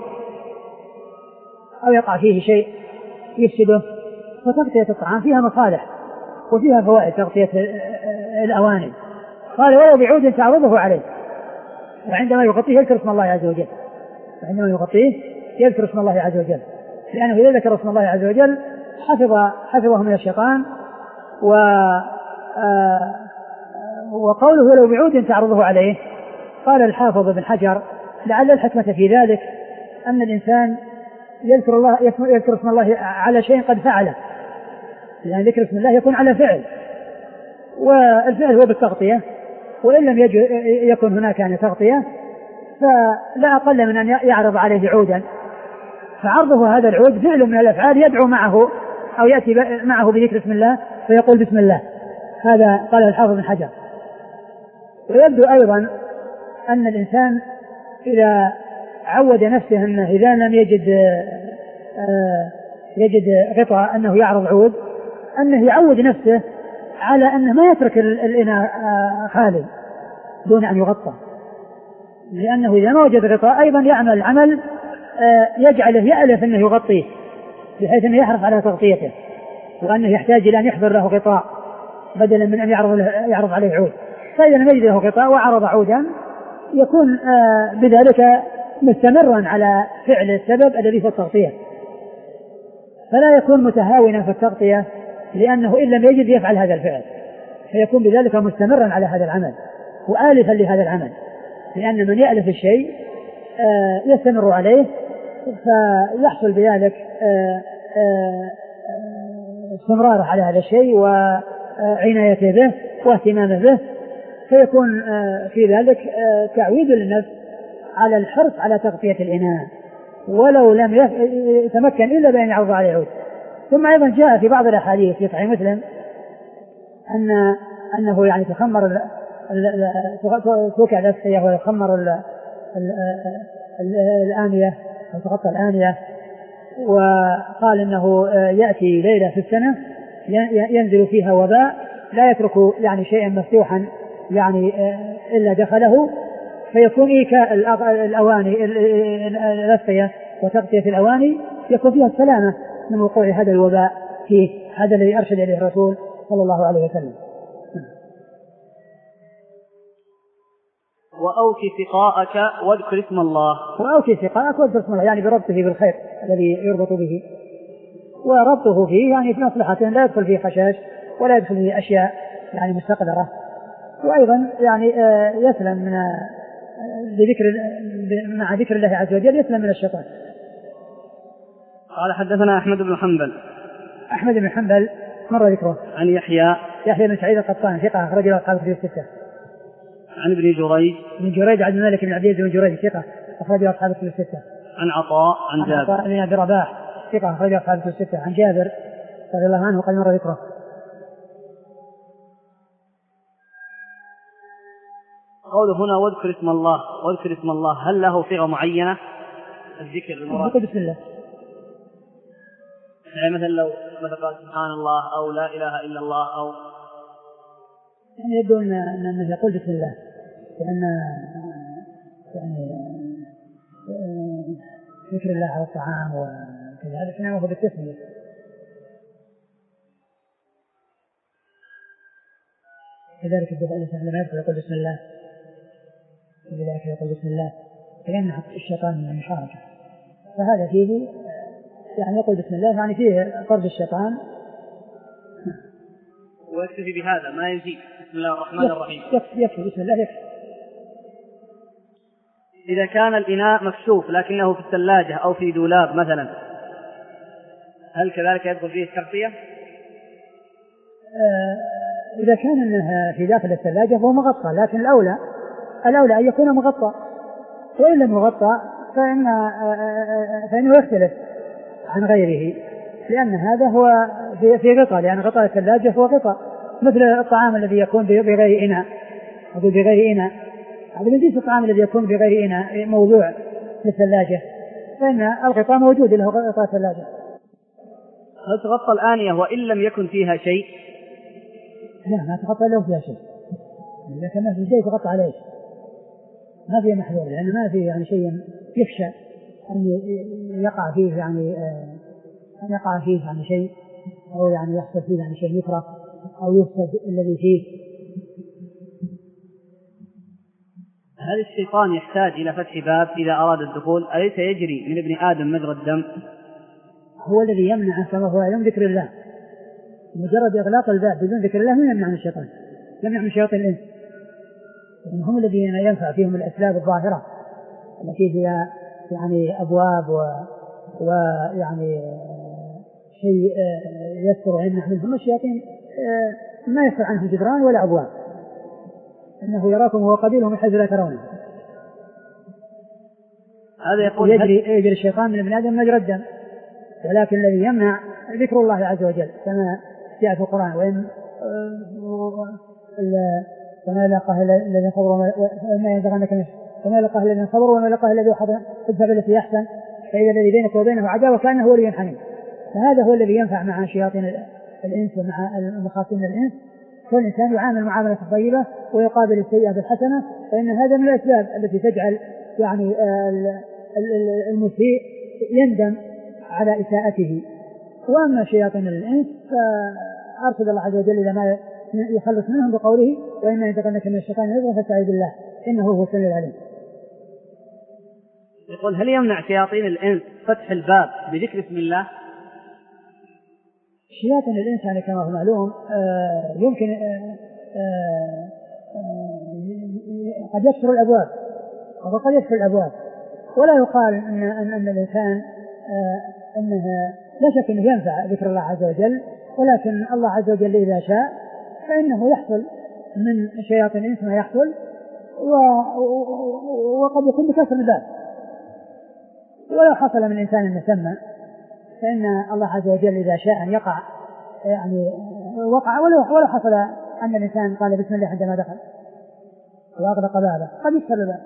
أو يقع فيه شيء يفسده. فتغطية الطعام فيها مصالح وفيها فوائد تغطية الأواني. قال ولو بعود تعرضه عليه، وعندما يغطيه يذكر اسم الله عز وجل، وعندما يغطيه يذكر اسم الله عز وجل، لأنه إذا ذكر اسم الله عز وجل حفظ حفظه من الشيطان. و وقوله ولو بعود تعرضه عليه، قال الحافظ ابن حجر لعل الحكمة في ذلك أن الإنسان يذكر الله يذكر اسم الله على شيء قد فعله، لأن ذكر اسم الله يكون على فعل، والفعل هو بالتغطية، وإن لم يكن هناك يعني تغطية فلا أقل من أن يعرض عليه عودا، فعرضه هذا العود فعل من الأفعال يدعو معه أو يأتي معه بذكر اسم الله فيقول بسم الله. هذا قال الحافظ بن حجر. ويبدو أيضا أن الإنسان إذا عود نفسه أنه إذا لم يجد يجد غطاء أنه يعرض عود، أنه يعود نفسه على أنه ما يترك الإناء خالي دون أن يغطى، لأنه إذا ما وجد غطاء أيضا يعمل عمل يجعله يألف أنه يغطيه بحيث أنه يحرص على تغطيته، وأنه يحتاج إلى أن يحضر له غطاء بدلا من أن يعرض, يعرض عليه عود. فإذا لم يجد له غطاء وعرض عودا يكون آه بذلك مستمرا على فعل السبب الذي في التغطية، فلا يكون متهاونا في التغطية، لأنه إن لم يجد يفعل هذا الفعل، فيكون بذلك مستمرا على هذا العمل وآلفا لهذا العمل، لأن من يألف الشيء آه يستمر عليه فيحصل بذلك آه آه استمراره على هذا الشيء وعنايته به واهتمامه به، فيكون في ذلك تعويد للنفس على الحرص على تغطية الإناء ولو لم يتمكن إلا بأن يعرض عليه عود. ثم أيضا جاء في بعض الأحاديث في صحيح مسلم أن أنه يعني تخمر توقع الأسقية ويخمر الآنية أو تغطى الآنية، وقال إنه يأتي ليلة في السنة ينزل فيها وباء لا يترك يعني شيئا مفتوحا يعني إلا دخله، فيكون إيكاء الأواني الأسقية وتغطية الأواني يكون فيها السلامة من وقوع هذا الوباء فيه. هذا الذي أرشد إليه الرسول صلى الله عليه وسلم. وأوكي سقاءك واذكر اسم الله. وأوكي سقاءك واذكر اسم الله يعني بربطه بالخير الذي يربط به، وربطه فيه يعني في مصلحته لا يدخل فيه خشاش ولا يدخل فيه أشياء يعني مستقذرة، وأيضا يعني يسلم من بذكر مع ذكر الله عز وجل يسلم من الشيطان. قال حدثنا أحمد بن حنبل. أحمد بن حنبل مر ذكره. عن يحيى يحيى بن سعيد القطان ثقة أخرج له أصحاب الكتب الستة. عن ابن جريج. من جريج عبد الملك بن عبد العزيز بن جريج ثقة أخرج له أصحاب الكتب الستة. عن عطاء عن جابر. عن عطاء بن أبي رباح ثقة أخرج له أصحاب الكتب الستة. عن جابر رضي الله عنه قد مر ذكره. قوله هنا واذكر اسم الله واذكر اسم الله، هل له صيغة معينة الذكر المراد؟ بسم الله. يعني مثلا لو مثلا قال سبحان الله أو لا إله إلا الله أو يعني يبدو أنه يقول بسم الله، لأن يعني ذكر الله على الطعام وكذا هذا كلامه بالتسمية. كذلك الدعاء الإنسان لما يدخل يقول بسم الله، وبذلك يقول بسم الله، لأن الشيطان من المشاركة، فهذا فيه يعني يقول بسم الله يعني فيه طرد الشيطان. ويكتفي بهذا ما يزيد. بسم الله الرحمن الرحيم. يكفي يكفي بسم الله يكفي. إذا كان الإناء مكشوف لكنه في الثلاجة أو في دولاب مثلا، هل كذلك يدخل فيه التغطية؟ آه إذا كان أنه في داخل الثلاجة فهو مغطى، لكن الأولى الأولى أن يكون مغطى، وإن لم يغطى فإن آه فإنه يختلف عن غيره، لأن هذا هو في غطاء، لأن غطاء الثلاجة هو غطاء مثل الطعام الذي يكون بغير إناء أو بغير إناء، هذا من جنس الطعام الذي يكون بغير إناء موضوع في الثلاجة، فإن الغطاء موجود له غطاء الثلاجة. هل تغطى الآنية وإن لم يكن فيها شيء؟ لا ما تغطى له فيها شيء، إذا كان ما في شيء تغطى عليه ما فيه محذور، لأن ما فيه يعني شيء يخشى أن يقع فيه يعني أن يقع فيه يعني شيء أو يعني يحصل فيه يعني شيء يكره أو يفسد الذي فيه. هل الشيطان يحتاج إلى فتح باب إذا أراد الدخول؟ أليس يجري من ابن آدم مجرى الدم؟ هو الذي يمنع كما هو يوم ذكر الله، مجرد إغلاق الباب بدون ذكر الله من يمنع من الشيطان، يمنع من شياطين الإنس، هم الذين ينفع فيهم الأسباب الظاهرة التي هي يعني أبواب و... ويعني شيء يستر عنا منهم. الشياطين ما يستر عنهم جدران ولا أبواب، إنه يراكم هو قبيله من حيث لا ترونه. هذا يقول يجري, يجري الشيطان من ابن آدم مجرى الدم، ولكن الذي يمنع ذكر الله عز وجل كما جاء في القرآن: وإن وما لقاه الذين صبروا وما ينزغنك منه وما لقاه الذين صبروا وما لقاه الذي حضر ادفع بالتي أحسن فإذا الذي بينك وبينه عداوة كأنه ولي حميم. فهذا هو الذي ينفع مع شياطين الإنس ومع المخاطين الإنس، والإنسان يعامل معاملة طيبة ويقابل السيئة بالحسنة، فإن هذا من الأسباب التي تجعل يعني المسيء يندم على إساءته. وأما شياطين الإنس فأرشد الله عز وجل إلى ما يخلص منهم بقوله وإما ينتقلك من الشيطان نزغ فاستعذ بالله إنه هو السميع العليم. يقول هل يمنع شياطين الإنس فتح الباب بذكر اسم الله؟ شياطين الإنس يعني كما هو معلوم آه يمكن آه آه آه قد يكسر الأبواب وقد يكسر الأبواب، ولا يقال أن, أن, أن الإنسان آه أنها لا شك أنه ينفع ذكر الله عز وجل، ولكن الله عز وجل إذا شاء فإنه يحصل من شياطين الإنس ما يحصل، وقد يكون بكسر الباب. ولو حصل من إنسان مسمى فإن الله عز وجل إذا شاء أن يقع يعني وقع، ولو, ولو حصل أن الإنسان قال بسم الله عندما دخل وأغلق بابه قد يكسر الباب.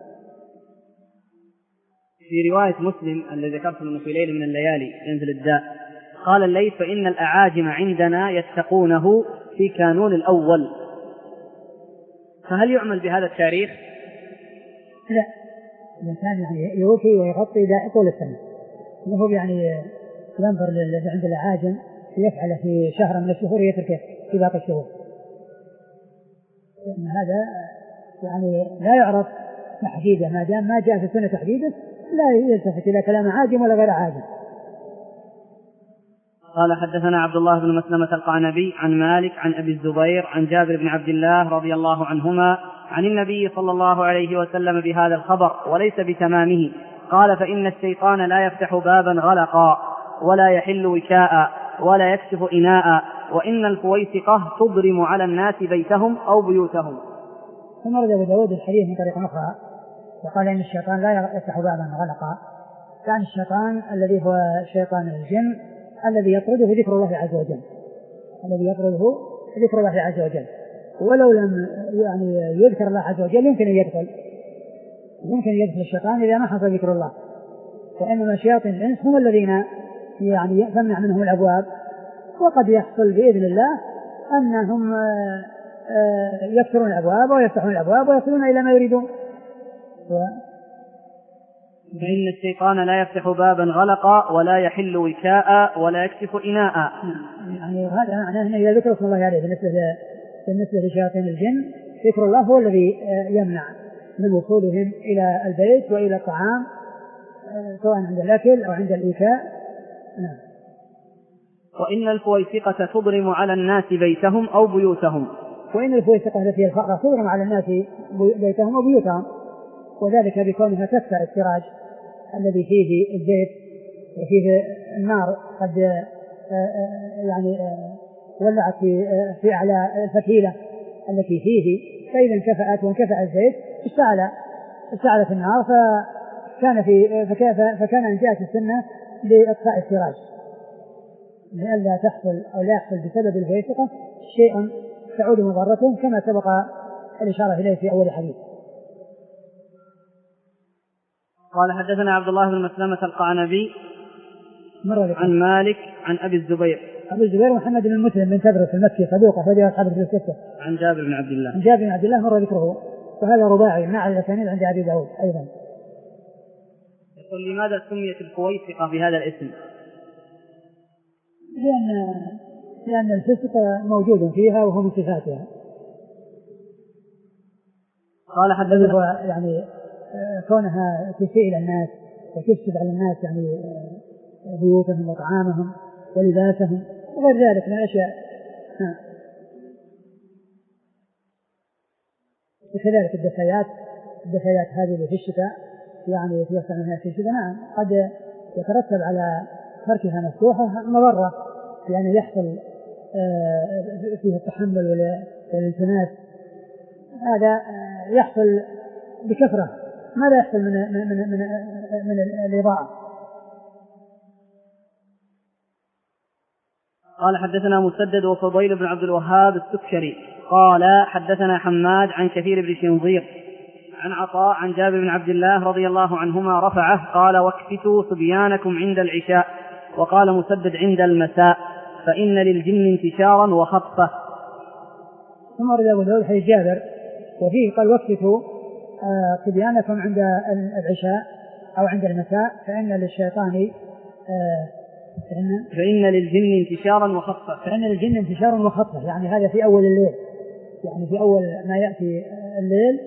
في رواية مسلم الذي ذكرت أنه في ليلة من الليالي ينزل الداء قال الليث فإن الأعاجم عندنا يتقونه في كانون الأول، فهل يعمل بهذا التاريخ؟ لا، الإنسان يعني يوفي ويغطي داء طول السنة، وهو يعني ينظر للذي عند الأعاجم يفعل في شهر من الشهور يتركه في باقي الشهور، لأن هذا يعني لا يعرف تحديده، ما دام ما جاء في السنة تحديده لا يلتفت إلى كلام عاجم ولا غير عاجم. قال حدثنا عبد الله بن مسلمة القعنبي عن مالك عن أبي الزبير عن جابر بن عبد الله رضي الله عنهما عن النبي صلى الله عليه وسلم بهذا الخبر وليس بتمامه. قال فإن الشيطان لا يفتح بابا غلقا ولا يحل وكاء ولا يكشف إناء وإن الفويسقة تضرم على الناس بيتهم أو بيوتهم. ثم رد أبو داود الحديث من طريق أخرى وقال إن الشيطان لا يفتح بابا غلقا، يعني الشيطان الذي هو شيطان الجن الذي يطرده ذكر الله عز وجل، الذي يطرده ذكر الله عز وجل، ولو لم يعني يذكر الله عز وجل يمكن أن يدخل يمكن أن يدخل الشيطان إذا ما حصل ذكر الله. وإنما شياطين الإنس هم الذين يعني تمنع منهم الأبواب، وقد يحصل بإذن الله أنهم يكسرون الأبواب ويفتحون الأبواب ويصلون إلى ما يريدون. و... فإن الشيطان لا يفتح بابا غلقا ولا يحل وكاء ولا يكشف إناء. يعني هذا معناه أنه إذا ذكر اسم الله عليه بالنسبة بالنسبة لشياطين الجن ذكر الله هو الذي يمنع من وصولهم إلى البيت وإلى الطعام سواء عند الأكل أو عند الإيكاء. نعم. وإن الفويسقة تضرم على الناس بيتهم أو بيوتهم. وإن الفويسقة التي هي الفأرة تضرم على الناس بيتهم وبيوتهم، وذلك بكونها تكسر السراج الذي فيه الزيت وفيه النار قد يعني ولعت في في أعلى الفتيلة التي فيه، فإذا انكفأت وانكفأ الزيت اشتعل اشتعلت النار، فكان في فكان أن جاءت السنة لإطفاء السراج لئلا تحصل أو لا يحصل بسبب الفويسقة شيء تعود مضرته كما سبق الإشارة إليه في أول حديث. قال حدثنا عبد الله بن مسلمة القعنبي عن مالك عن أبي الزبير أبي الزبير محمد بن مسلم بن تدرس المكي صدوق أخرج أصحاب الكتب الستة عن جابر بن عبد الله عن جابر بن عبد الله مر ذكره، وهذا رباعي مع الأسانيد عند أبي داود أيضا. يقول لماذا سميت الفويسقة بهذا الاسم؟ لأن لأن الفسق موجود فيها وهو من صفاتها. قال حدثنا يعني كونها تسيء إلى الناس وتفسد على الناس يعني بيوتهم وطعامهم ولباسهم وغير ذلك من الأشياء. وكذلك الدفايات الدفايات هذه اللي في الشتاء يعني يتوسع منها في الشتاء، نعم قد يترتب على تركها مفتوحة مضرة، يعني يحصل فيه التحمل والالتماس، هذا يحصل بكثرة ما لا يحصل من من من من, من الإضاءة. قال حدثنا مسدد وفضيل بن عبد الوهاب السكري قال حدثنا حماد عن كثير بن شنظير عن عطاء عن جابر بن عبد الله رضي الله عنهما رفعه قال واكفتوا صبيانكم عند العشاء، وقال مسدد عند المساء فإن للجن انتشارا وخطفة. ثم رد أبو داود حديث جابر وفيه قال واكفتوا صبيانكم عند العشاء أو عند المساء فإن للشيطان فإن, فإن للجن انتشارا وخطفة فإن للجن انتشارا وخطفة، يعني هذا في أول الليل، يعني في أول ما يأتي الليل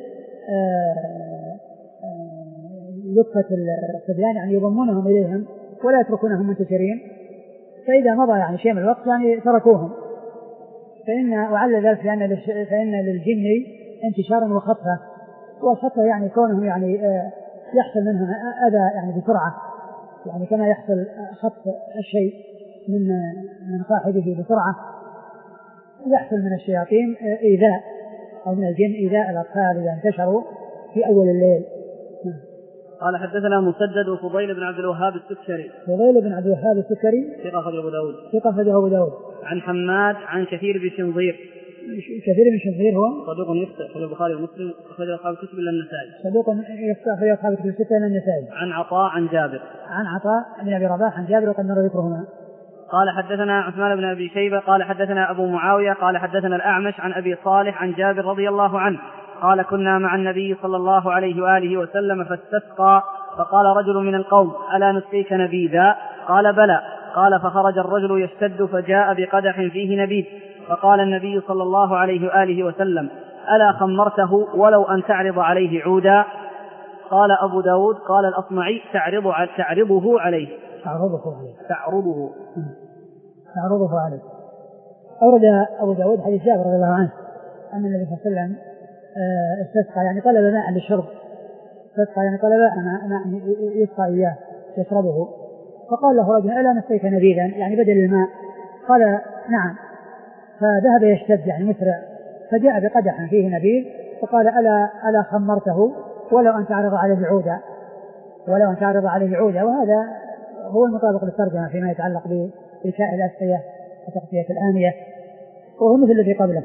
لطفة الصبيان، يعني يضمونهم إليهم ولا يتركونهم منتشرين، فإذا مضى يعني شيء من الوقت يعني تركوهم. فإن وعلى ذلك فإن, فإن للجن انتشارا وخطفة، والخطفة يعني كونهم يعني يحصل منهم أذى يعني بسرعة، يعني كما يحصل خطف الشيء من من صاحبه بسرعة، يحصل من الشياطين إيذاء أو من الجن إيذاء الأطفال إذا انتشروا في أول الليل. قال حدثنا مسدد وفضيل بن عبد الوهاب السكري. فضيل بن عبد الوهاب السكري ثقة أخرجه أبو داود. ثقة أخرجه أبو داود. عن حماد عن كثير بن شنظير. كثير بن شنظير هو صدوق يخطئ، أخرجه البخاري ومسلم، أخرجه أصحاب الكتب إلا النسائي. صدوق يخطئ، أخرجه أصحاب الكتب الستة إلا النسائي. عن عطاء عن جابر. عن عطاء بن أبي رباح عن جابر وقد مر ذكرهما. قال حدثنا عثمان بن أبي شيبة قال حدثنا أبو معاوية قال حدثنا الأعمش عن أبي صالح عن جابر رضي الله عنه قال كنا مع النبي صلى الله عليه وآله وسلم فاستسقى، فقال رجل من القوم ألا نسقيك نبيذا؟ قال بلى. قال فخرج الرجل يشتد فجاء بقدح فيه نبيذ، فقال النبي صلى الله عليه وآله وسلم ألا خمرته ولو أن تعرض عليه عودا؟ قال أبو داود قال الأصمعي تعرض تعرضه عليه تعرضه عليه تعرضه تعرضه عليه. أورد أبو داود حديث جابر رضي الله عنه أن النبي صلى الله عليه وسلم استسقى، يعني طلب ماء للشرب، استسقى يعني طلب ماء يسقى إياه يشربه، فقال له رجل ألا نسقيك نبيذا يعني بدل الماء؟ قال نعم، فذهب يشتد يعني مسرع، فجاء بقدح فيه نبيذ فقال ألا ألا خمرته ولو أن تعرض عليه عودا ولو أن تعرض عليه عودا. وهذا هو المطابق للترجمة فيما يتعلق بإنشاء الأسقية وتغطية الآنية، وهو مثل الذي قبله.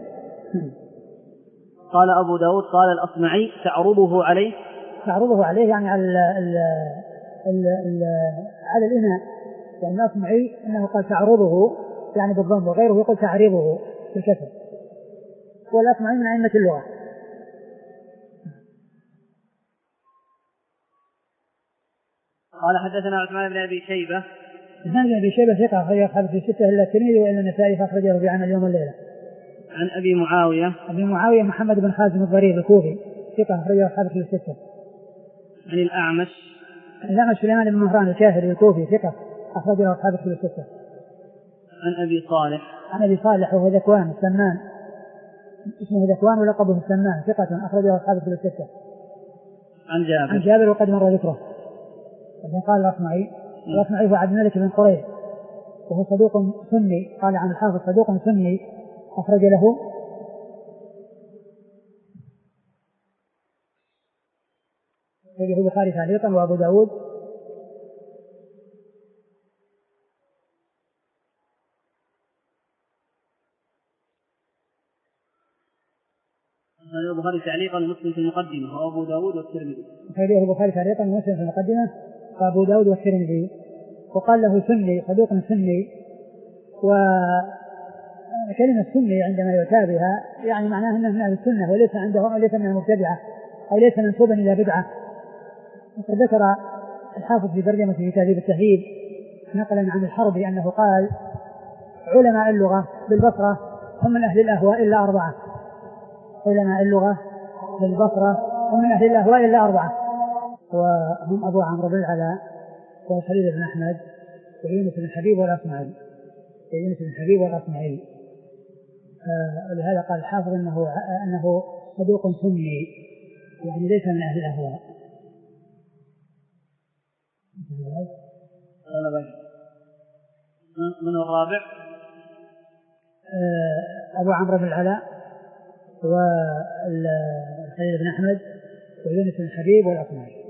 قال أبو داود قال الأصمعي تعرضه عليه تعرضه عليه يعني على ال ال ال ال على الإناء، يعني الأصمعي أنه قال تعرضه يعني بالضم، وغيره يقول تعرضه بالكسر، والأصمعي من أئمة اللغة. قال حدثنا عثمان بن أبي شيبة. عثمان بن أبي شيبة ثقة أخرجه أصحاب الستة إلا الترمذي وإلا النسائي فأخرجه في عمل اليوم والليلة. عن أبي معاوية أبي معاوية محمد بن خازم الضرير الكوفي ثقة أخرجه أصحاب الستة. عن الأعمش الأعمش سليمان بن مهران الكاهلي الكوفي ثقة أخرجه أصحاب الستة. عن أبي صالح عن أبي صالح وهو ذكوان السمان، اسمه ذكوان ولقبه السمان ثقة أخرجه أصحاب الستة. عن جابر عن جابر وقد مر ذكره. قال الأصمعي الأصمعي هو عبد الملك بن قريش وهو صدوق سني، قال عن الحافظ صدوق سني أخرج له أخرجه البخاري تعليقا وأبو داود أخرجه البخاري تعليقا ومسلم في المقدمة وأبو داود والترمذي. أخرجه البخاري تعليقا ومسلم في المقدمة وأبو داود والترمذي. وقال له سني صدوق سني، وكلمة سني عندما يؤتى بها يعني معناه أنه من أهل السنة وليس عنده ليس من المبتدعة أو ليس منسوبا إلى بدعة. وقد ذكر الحافظ في ترجمة في تهذيب التهذيب نقلا عن الحربي أنه قال علماء اللغة بالبصرة هم من أهل الأهواء إلا أربعة. علماء اللغة بالبصرة هم من أهل الأهواء إلا أربعة، وهم أبو عمرو بن العلاء وخليل بن أحمد ويونس بن حبيب والأصمعي يونس بن حبيب والأصمعي. ولهذا قال الحافظ أنه أنه صدوق سني يعني ليس من أهل الأهواء. من الرابع أبو عمرو بن العلاء وخليل بن أحمد ويونس بن حبيب والأصمعي.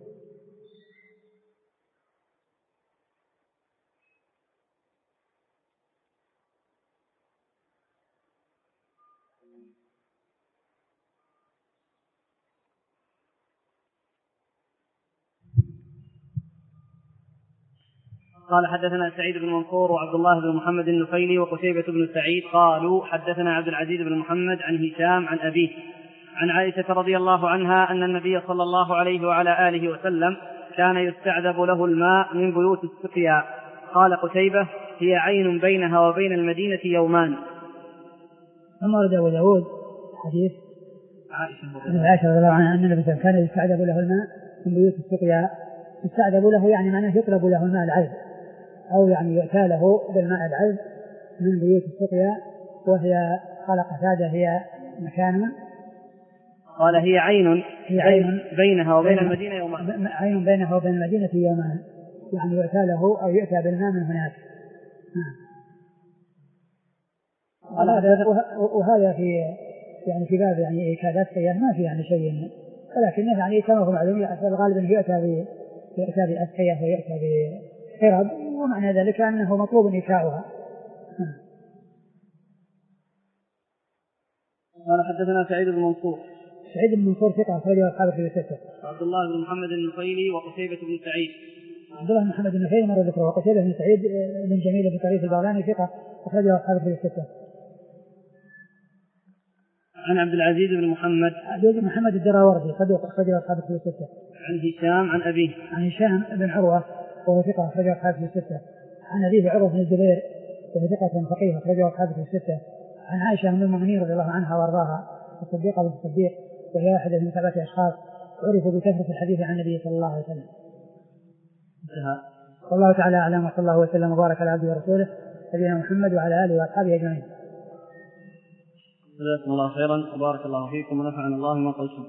قال حدثنا سعيد بن منصور وعبد الله بن محمد النفيلي وقتيبة بن سعيد قالوا حدثنا عبد العزيز بن محمد عن هشام عن أبيه عن عائشة رضي الله عنها أن النبي صلى الله عليه وعلى آله وسلم كان يستعذب له الماء من بيوت السقيا، قال قتيبة هي عين بينها وبين المدينة يومان. ثم ورد أبو داود حديث عائشة رضي الله عنها أن النبي كان يستعذب له الماء من بيوت السقيا. يستعذب له يعني معناه يطلب له الماء العذب، أو يعني يؤتى له بالماء العذب من بيوت السقيا، وهي قال قتادة هي مكان، قال هي عين هي عين بينها وبين المدينة يومان، عين بينها وبين المدينة يومان، يعني يؤتى له أو يؤتى بالماء من هناك. وهذا في يعني في باب يعني إكادات سيئة ما في يعني شيء، ولكنه يعني كما هو معلوم الغالب أنه يؤتى يؤتى بأسقية ويؤتى بقرب، ومعنى ذلك أنه مطلوب إيكاؤها. قال حدثنا سعيد بن منصور. سعيد بن منصور ثقة أخرجه أصحاب الكتب الستة. عبد الله بن محمد النفيلي وقتيبة بن سعيد. عبد الله بن محمد النفيلي مر ذكره، وقتيبة بن سعيد بن جميل بن طريف البغلاني ثقة أخرجه أصحاب الكتب الستة. عن عبد العزيز بن محمد عبد العزيز بن محمد الدراوردي صدوق أخرجه أصحاب الكتب الستة. عن هشام عن أبيه عن هشام بن عروة وهو ثقة أخرجه أصحاب الكتب الستة. عن أبيه عروة بن الزبير وهو ثقة فقيه أخرجه أصحاب الكتب الستة. عن عائشة أم المؤمنين رضي الله عنها وأرضاها الصديقة بنت الصديق، وهي واحدة من سبعة أشخاص عرفوا بكثرة الحديث عن النبي صلى الله عليه وسلم. انتهى. والله تعالى أعلم، وصلى الله وسلم وبارك على عبده ورسوله نبينا محمد وعلى آله وأصحابه أجمعين. جزاكم الله خيرا وبارك الله فيكم ونفعنا الله ما قلتم.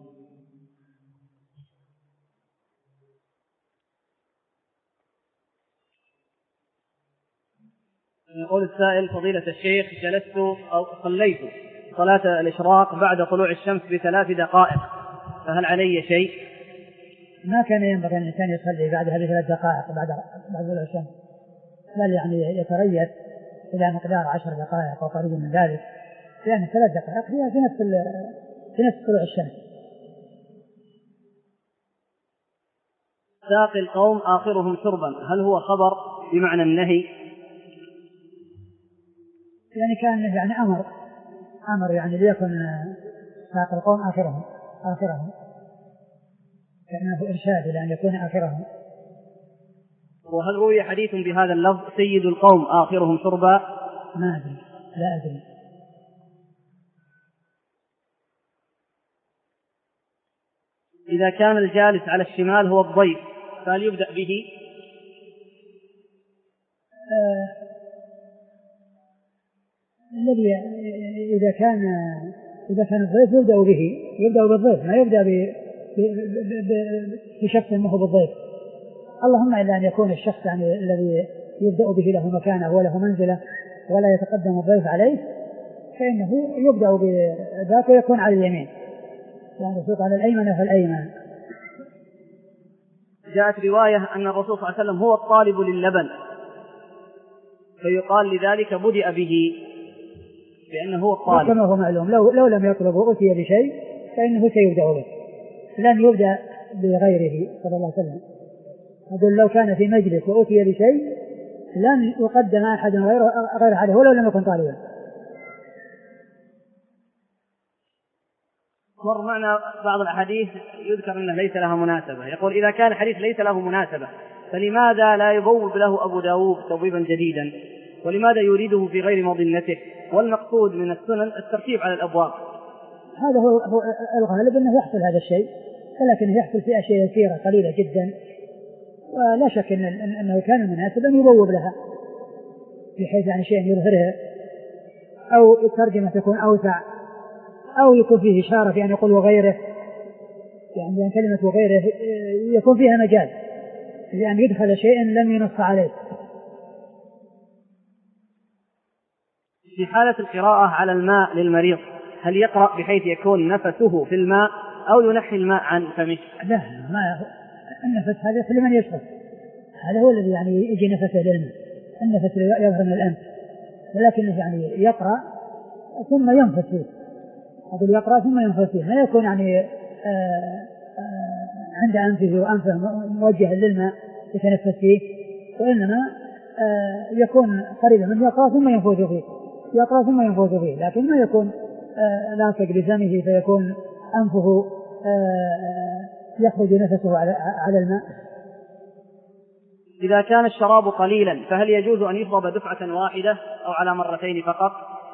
يقول السائل: فضيلة الشيخ، جلست أو صليت صلاة الإشراق بعد طلوع الشمس بثلاث دقائق، فهل علي شيء؟ ما كان ينبغي أن الإنسان يصلي بعد هذه ثلاث دقائق بعد بعد طلوع الشمس، بل يعني يتريث إلى مقدار عشر دقائق أو قريب من ذلك، يعني ثلاث دقائق هي في نفس في نفس طلوع الشمس. ساقي القوم آخرهم شربا، هل هو خبر بمعنى النهي؟ يعني كان يعني أمر أمر يعني ليكن ساقي القوم آخرهم آخرهم كأنه إرشاد إلى أن يكون آخرهم. وهل روي حديث بهذا اللفظ سيد القوم آخرهم شربا؟ ما أدري، لا أدري. إذا كان الجالس على الشمال هو الضيف فهل يبدأ به؟ آه الذي إذا كان إذا كان الضيف يبدأ به، يبدأ بالضيف، ما يبدأ بشخص ما هو بالضيف، اللهم إلا أن يكون الشخص يعني الذي يبدأ به له مكانه وله منزلة ولا يتقدم الضيف عليه، فإنه يبدأ بذاك ويكون على اليمين، يعني يسوق على الأيمن فالأيمن. جاءت رواية أن الرسول صلى الله عليه وسلم هو الطالب للبن، فيقال لذلك بدأ به لأنه هو الطالب. كما هو معلوم لو, لو لم يطلب وأتي بشيء فإنه سيبدأ به، لن يبدأ بغيره صلى الله عليه وسلم. أقول لو كان في مجلس وأتي بشيء لن يقدم أحد غيره غير عليه ولو لم يكن طالبا. مر معنا بعض الأحاديث يذكر أنه ليس لها مناسبة، يقول إذا كان الحديث ليس له مناسبة فلماذا لا يبوب له أبو داود تبويبا جديدا، ولماذا يريده في غير مظنته، والمقصود من السنن الترتيب على الأبواب؟ هذا هو, هو الغالب أنه يحصل هذا الشيء، ولكنه يحصل في أشياء يسيرة قليلة جدا، ولا شك إن أنه كان مناسبا يبوب لها بحيث يعني شيء يظهرها، أو الترجمة تكون أوسع، أو يكون فيه إشارة في أن يقول وغيره، يعني بأن كلمة وغيره يكون فيها مجال لأن يدخل شيء لم ينص عليه. في حالة القراءة على الماء للمريض هل يقرأ بحيث يكون نفسه في الماء أو ينحي الماء عن فمه؟ لا، ما النفس هذا لمن يشرب، هذا هو الذي يعني يجي نفسه للماء، النفس يظهر من الأنف، ولكنه يعني يقرأ ثم ينفس فيه، أقول يقرأ ثم ينفس فيه، ما يكون يعني آآ آآ عند أنفه وأنفه موجه للماء يتنفس فيه، وإنما يكون قريبا من يقرأ ثم ينفث فيه، يقرأ ثم ينفث فيه، لكن ما يكون لاصق بفمه فيكون أنفه يخرج نفسه على الماء. إذا كان الشراب قليلا فهل يجوز أن يشرب دفعة واحدة أو على مرتين فقط؟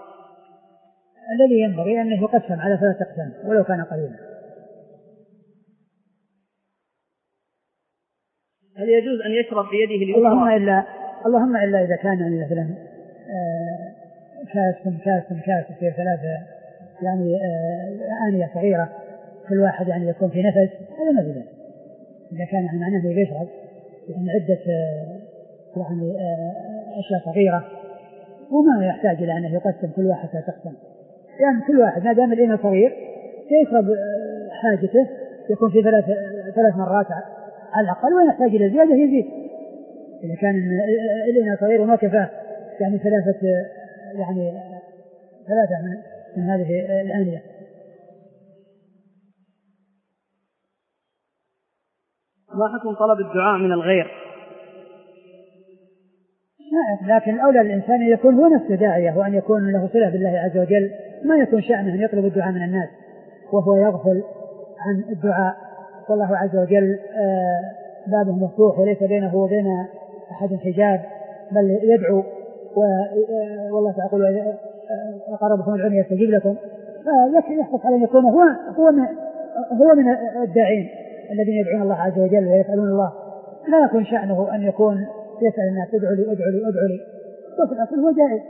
الذي ينبغي أنه يقسم على ثلاثة أقسام ولو كان قليلا. هل يجوز أن يشرب بيده اليسرى؟ اللهم إلا اللهم إلا إذا كان يعني مثلا كاس كاس كاس في ثلاثة يعني آنية صغيرة كل واحد يعني يكون في نفس، هذا ما في ذلك. إذا كان يعني معناه يشرب يعني عدة يعني أشياء صغيرة وما يحتاج إلى أنه يقسم كل واحد تقسم، يعني كل واحد ما دام الإناء صغير يشرب حاجته يكون في ثلاث ثلاث مرات على الأقل، ويحتاج إلى زيادة يزيد. إذا كان الإناء صغير وما كفاه يعني ثلاثة يعني ثلاثة من, من هذه الآنية. ما حكم طلب الدعاء من الغير؟ لكن الأولى للإنسان أن يكون هو نفسه داعية وأن يكون له صلة بالله عز وجل، ما يكون شأنه أن يطلب الدعاء من الناس وهو يغفل عن الدعاء، والله عز وجل بابه مفتوح وليس بينه وبين أحد حجاب، بل يدعو والله تعالى يقول أقربكم العلم يستجيب لكم. فيحرص على أن يكون هو هو من, هو من الداعين الذين يدعون الله عز وجل ويسألون الله، لا يكون شأنه أن يكون يسأل الناس ادعوا لي ادعوا لي ادعوا لي، وفي الأصل هو جائز.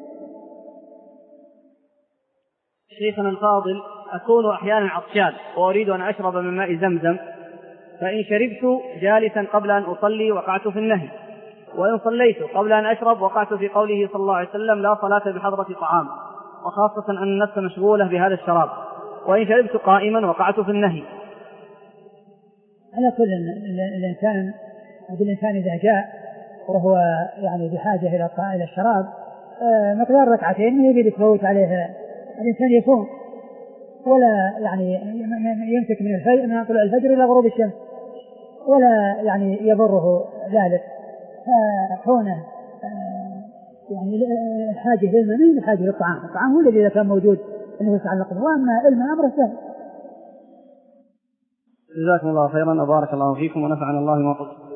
شيخنا الفاضل، أكون أحيانا عطشان وأريد أن أشرب من ماء زمزم، فإن شربت جالسا قبل أن أصلي وقعت في النهي، وإن صليت قبل أن أشرب وقعت في قوله صلى الله عليه وسلم لا صلاة بحضرة طعام، وخاصة أن النفس مشغولة بهذا الشراب، وإن شربت قائما وقعت في النهي. على كل الإنسان الإنسان إذا جاء وهو يعني بحاجة إلى إلى الشراب مقدار ركعتين ما يريد يفوت عليه الإنسان يصوم، ولا يعني يمسك من الفجر من طلوع الفجر إلى غروب الشمس، ولا يعني يضره ذلك. فكونه يعني حاجة للماء من حاجة للطعام، الطعام هو الذي إذا كان موجود أنه يتعلق به، وأما الماء أمره سهل. جزاكم الله خيرا وبارك الله فيكم ونفعنا الله ما قلت.